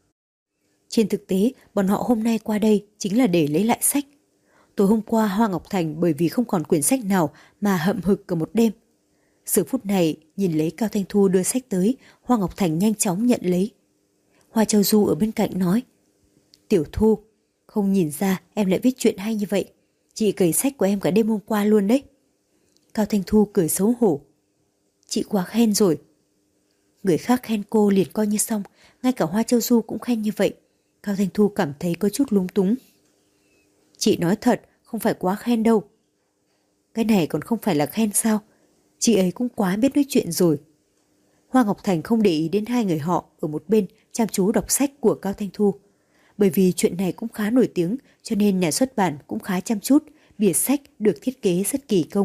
Trên thực tế, bọn họ hôm nay qua đây chính là để lấy lại sách. Tối hôm qua Hoa Ngọc Thành bởi vì không còn quyển sách nào mà hậm hực cả một đêm. Giờ phút này, nhìn lấy Cao Thanh Thu đưa sách tới, Hoa Ngọc Thành nhanh chóng nhận lấy. Hoa Châu Du ở bên cạnh nói: Tiểu Thu, không nhìn ra em lại viết chuyện hay như vậy. Chị cày sách của em cả đêm hôm qua luôn đấy. Cao Thanh Thu cười xấu hổ. Chị quá khen rồi. Người khác khen cô liền coi như xong, ngay cả Hoa Châu Du cũng khen như vậy. Cao Thanh Thu cảm thấy có chút lúng túng. Chị nói thật, không phải quá khen đâu. Cái này còn không phải là khen sao? Chị ấy cũng quá biết nói chuyện rồi. Hoa Ngọc Thành không để ý đến hai người họ ở một bên chăm chú đọc sách của Cao Thanh Thu. Bởi vì chuyện này cũng khá nổi tiếng, cho nên nhà xuất bản cũng khá chăm chút, bìa sách được thiết kế rất kỳ công.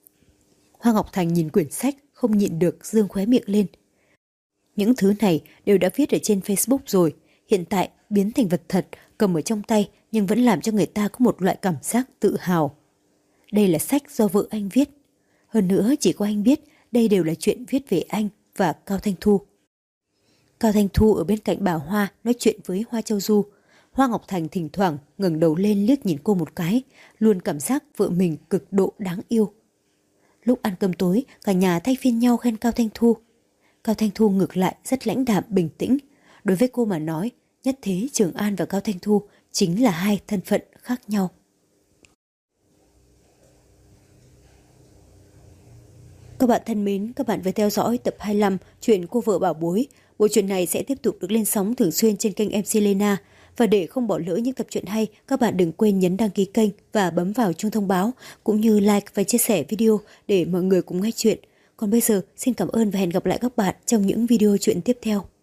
Hoa Ngọc Thành nhìn quyển sách không nhịn được dương khóe miệng lên. Những thứ này đều đã viết ở trên Facebook rồi, hiện tại biến thành vật thật, cầm ở trong tay nhưng vẫn làm cho người ta có một loại cảm giác tự hào. Đây là sách do vợ anh viết. Hơn nữa chỉ có anh biết đây đều là chuyện viết về anh và Cao Thanh Thu. Cao Thanh Thu ở bên cạnh bà Hoa nói chuyện với Hoa Châu Du. Hoa Ngọc Thành thỉnh thoảng ngẩng đầu lên liếc nhìn cô một cái, luôn cảm giác vợ mình cực độ đáng yêu. Lúc ăn cơm tối, cả nhà thay phiên nhau khen Cao Thanh Thu. Cao Thanh Thu ngược lại rất lãnh đạm bình tĩnh. Đối với cô mà nói, nhất thế Trường An và Cao Thanh Thu chính là hai thân phận khác nhau. Các bạn thân mến, các bạn vừa theo dõi tập hai mươi lăm chuyện Cô Vợ Bảo Bối. Bộ truyện này sẽ tiếp tục được lên sóng thường xuyên trên kênh em xê Lena. Và để không bỏ lỡ những tập truyện hay, các bạn đừng quên nhấn đăng ký kênh và bấm vào chuông thông báo, cũng như like và chia sẻ video để mọi người cùng nghe chuyện. Còn bây giờ, xin cảm ơn và hẹn gặp lại các bạn trong những video chuyện tiếp theo.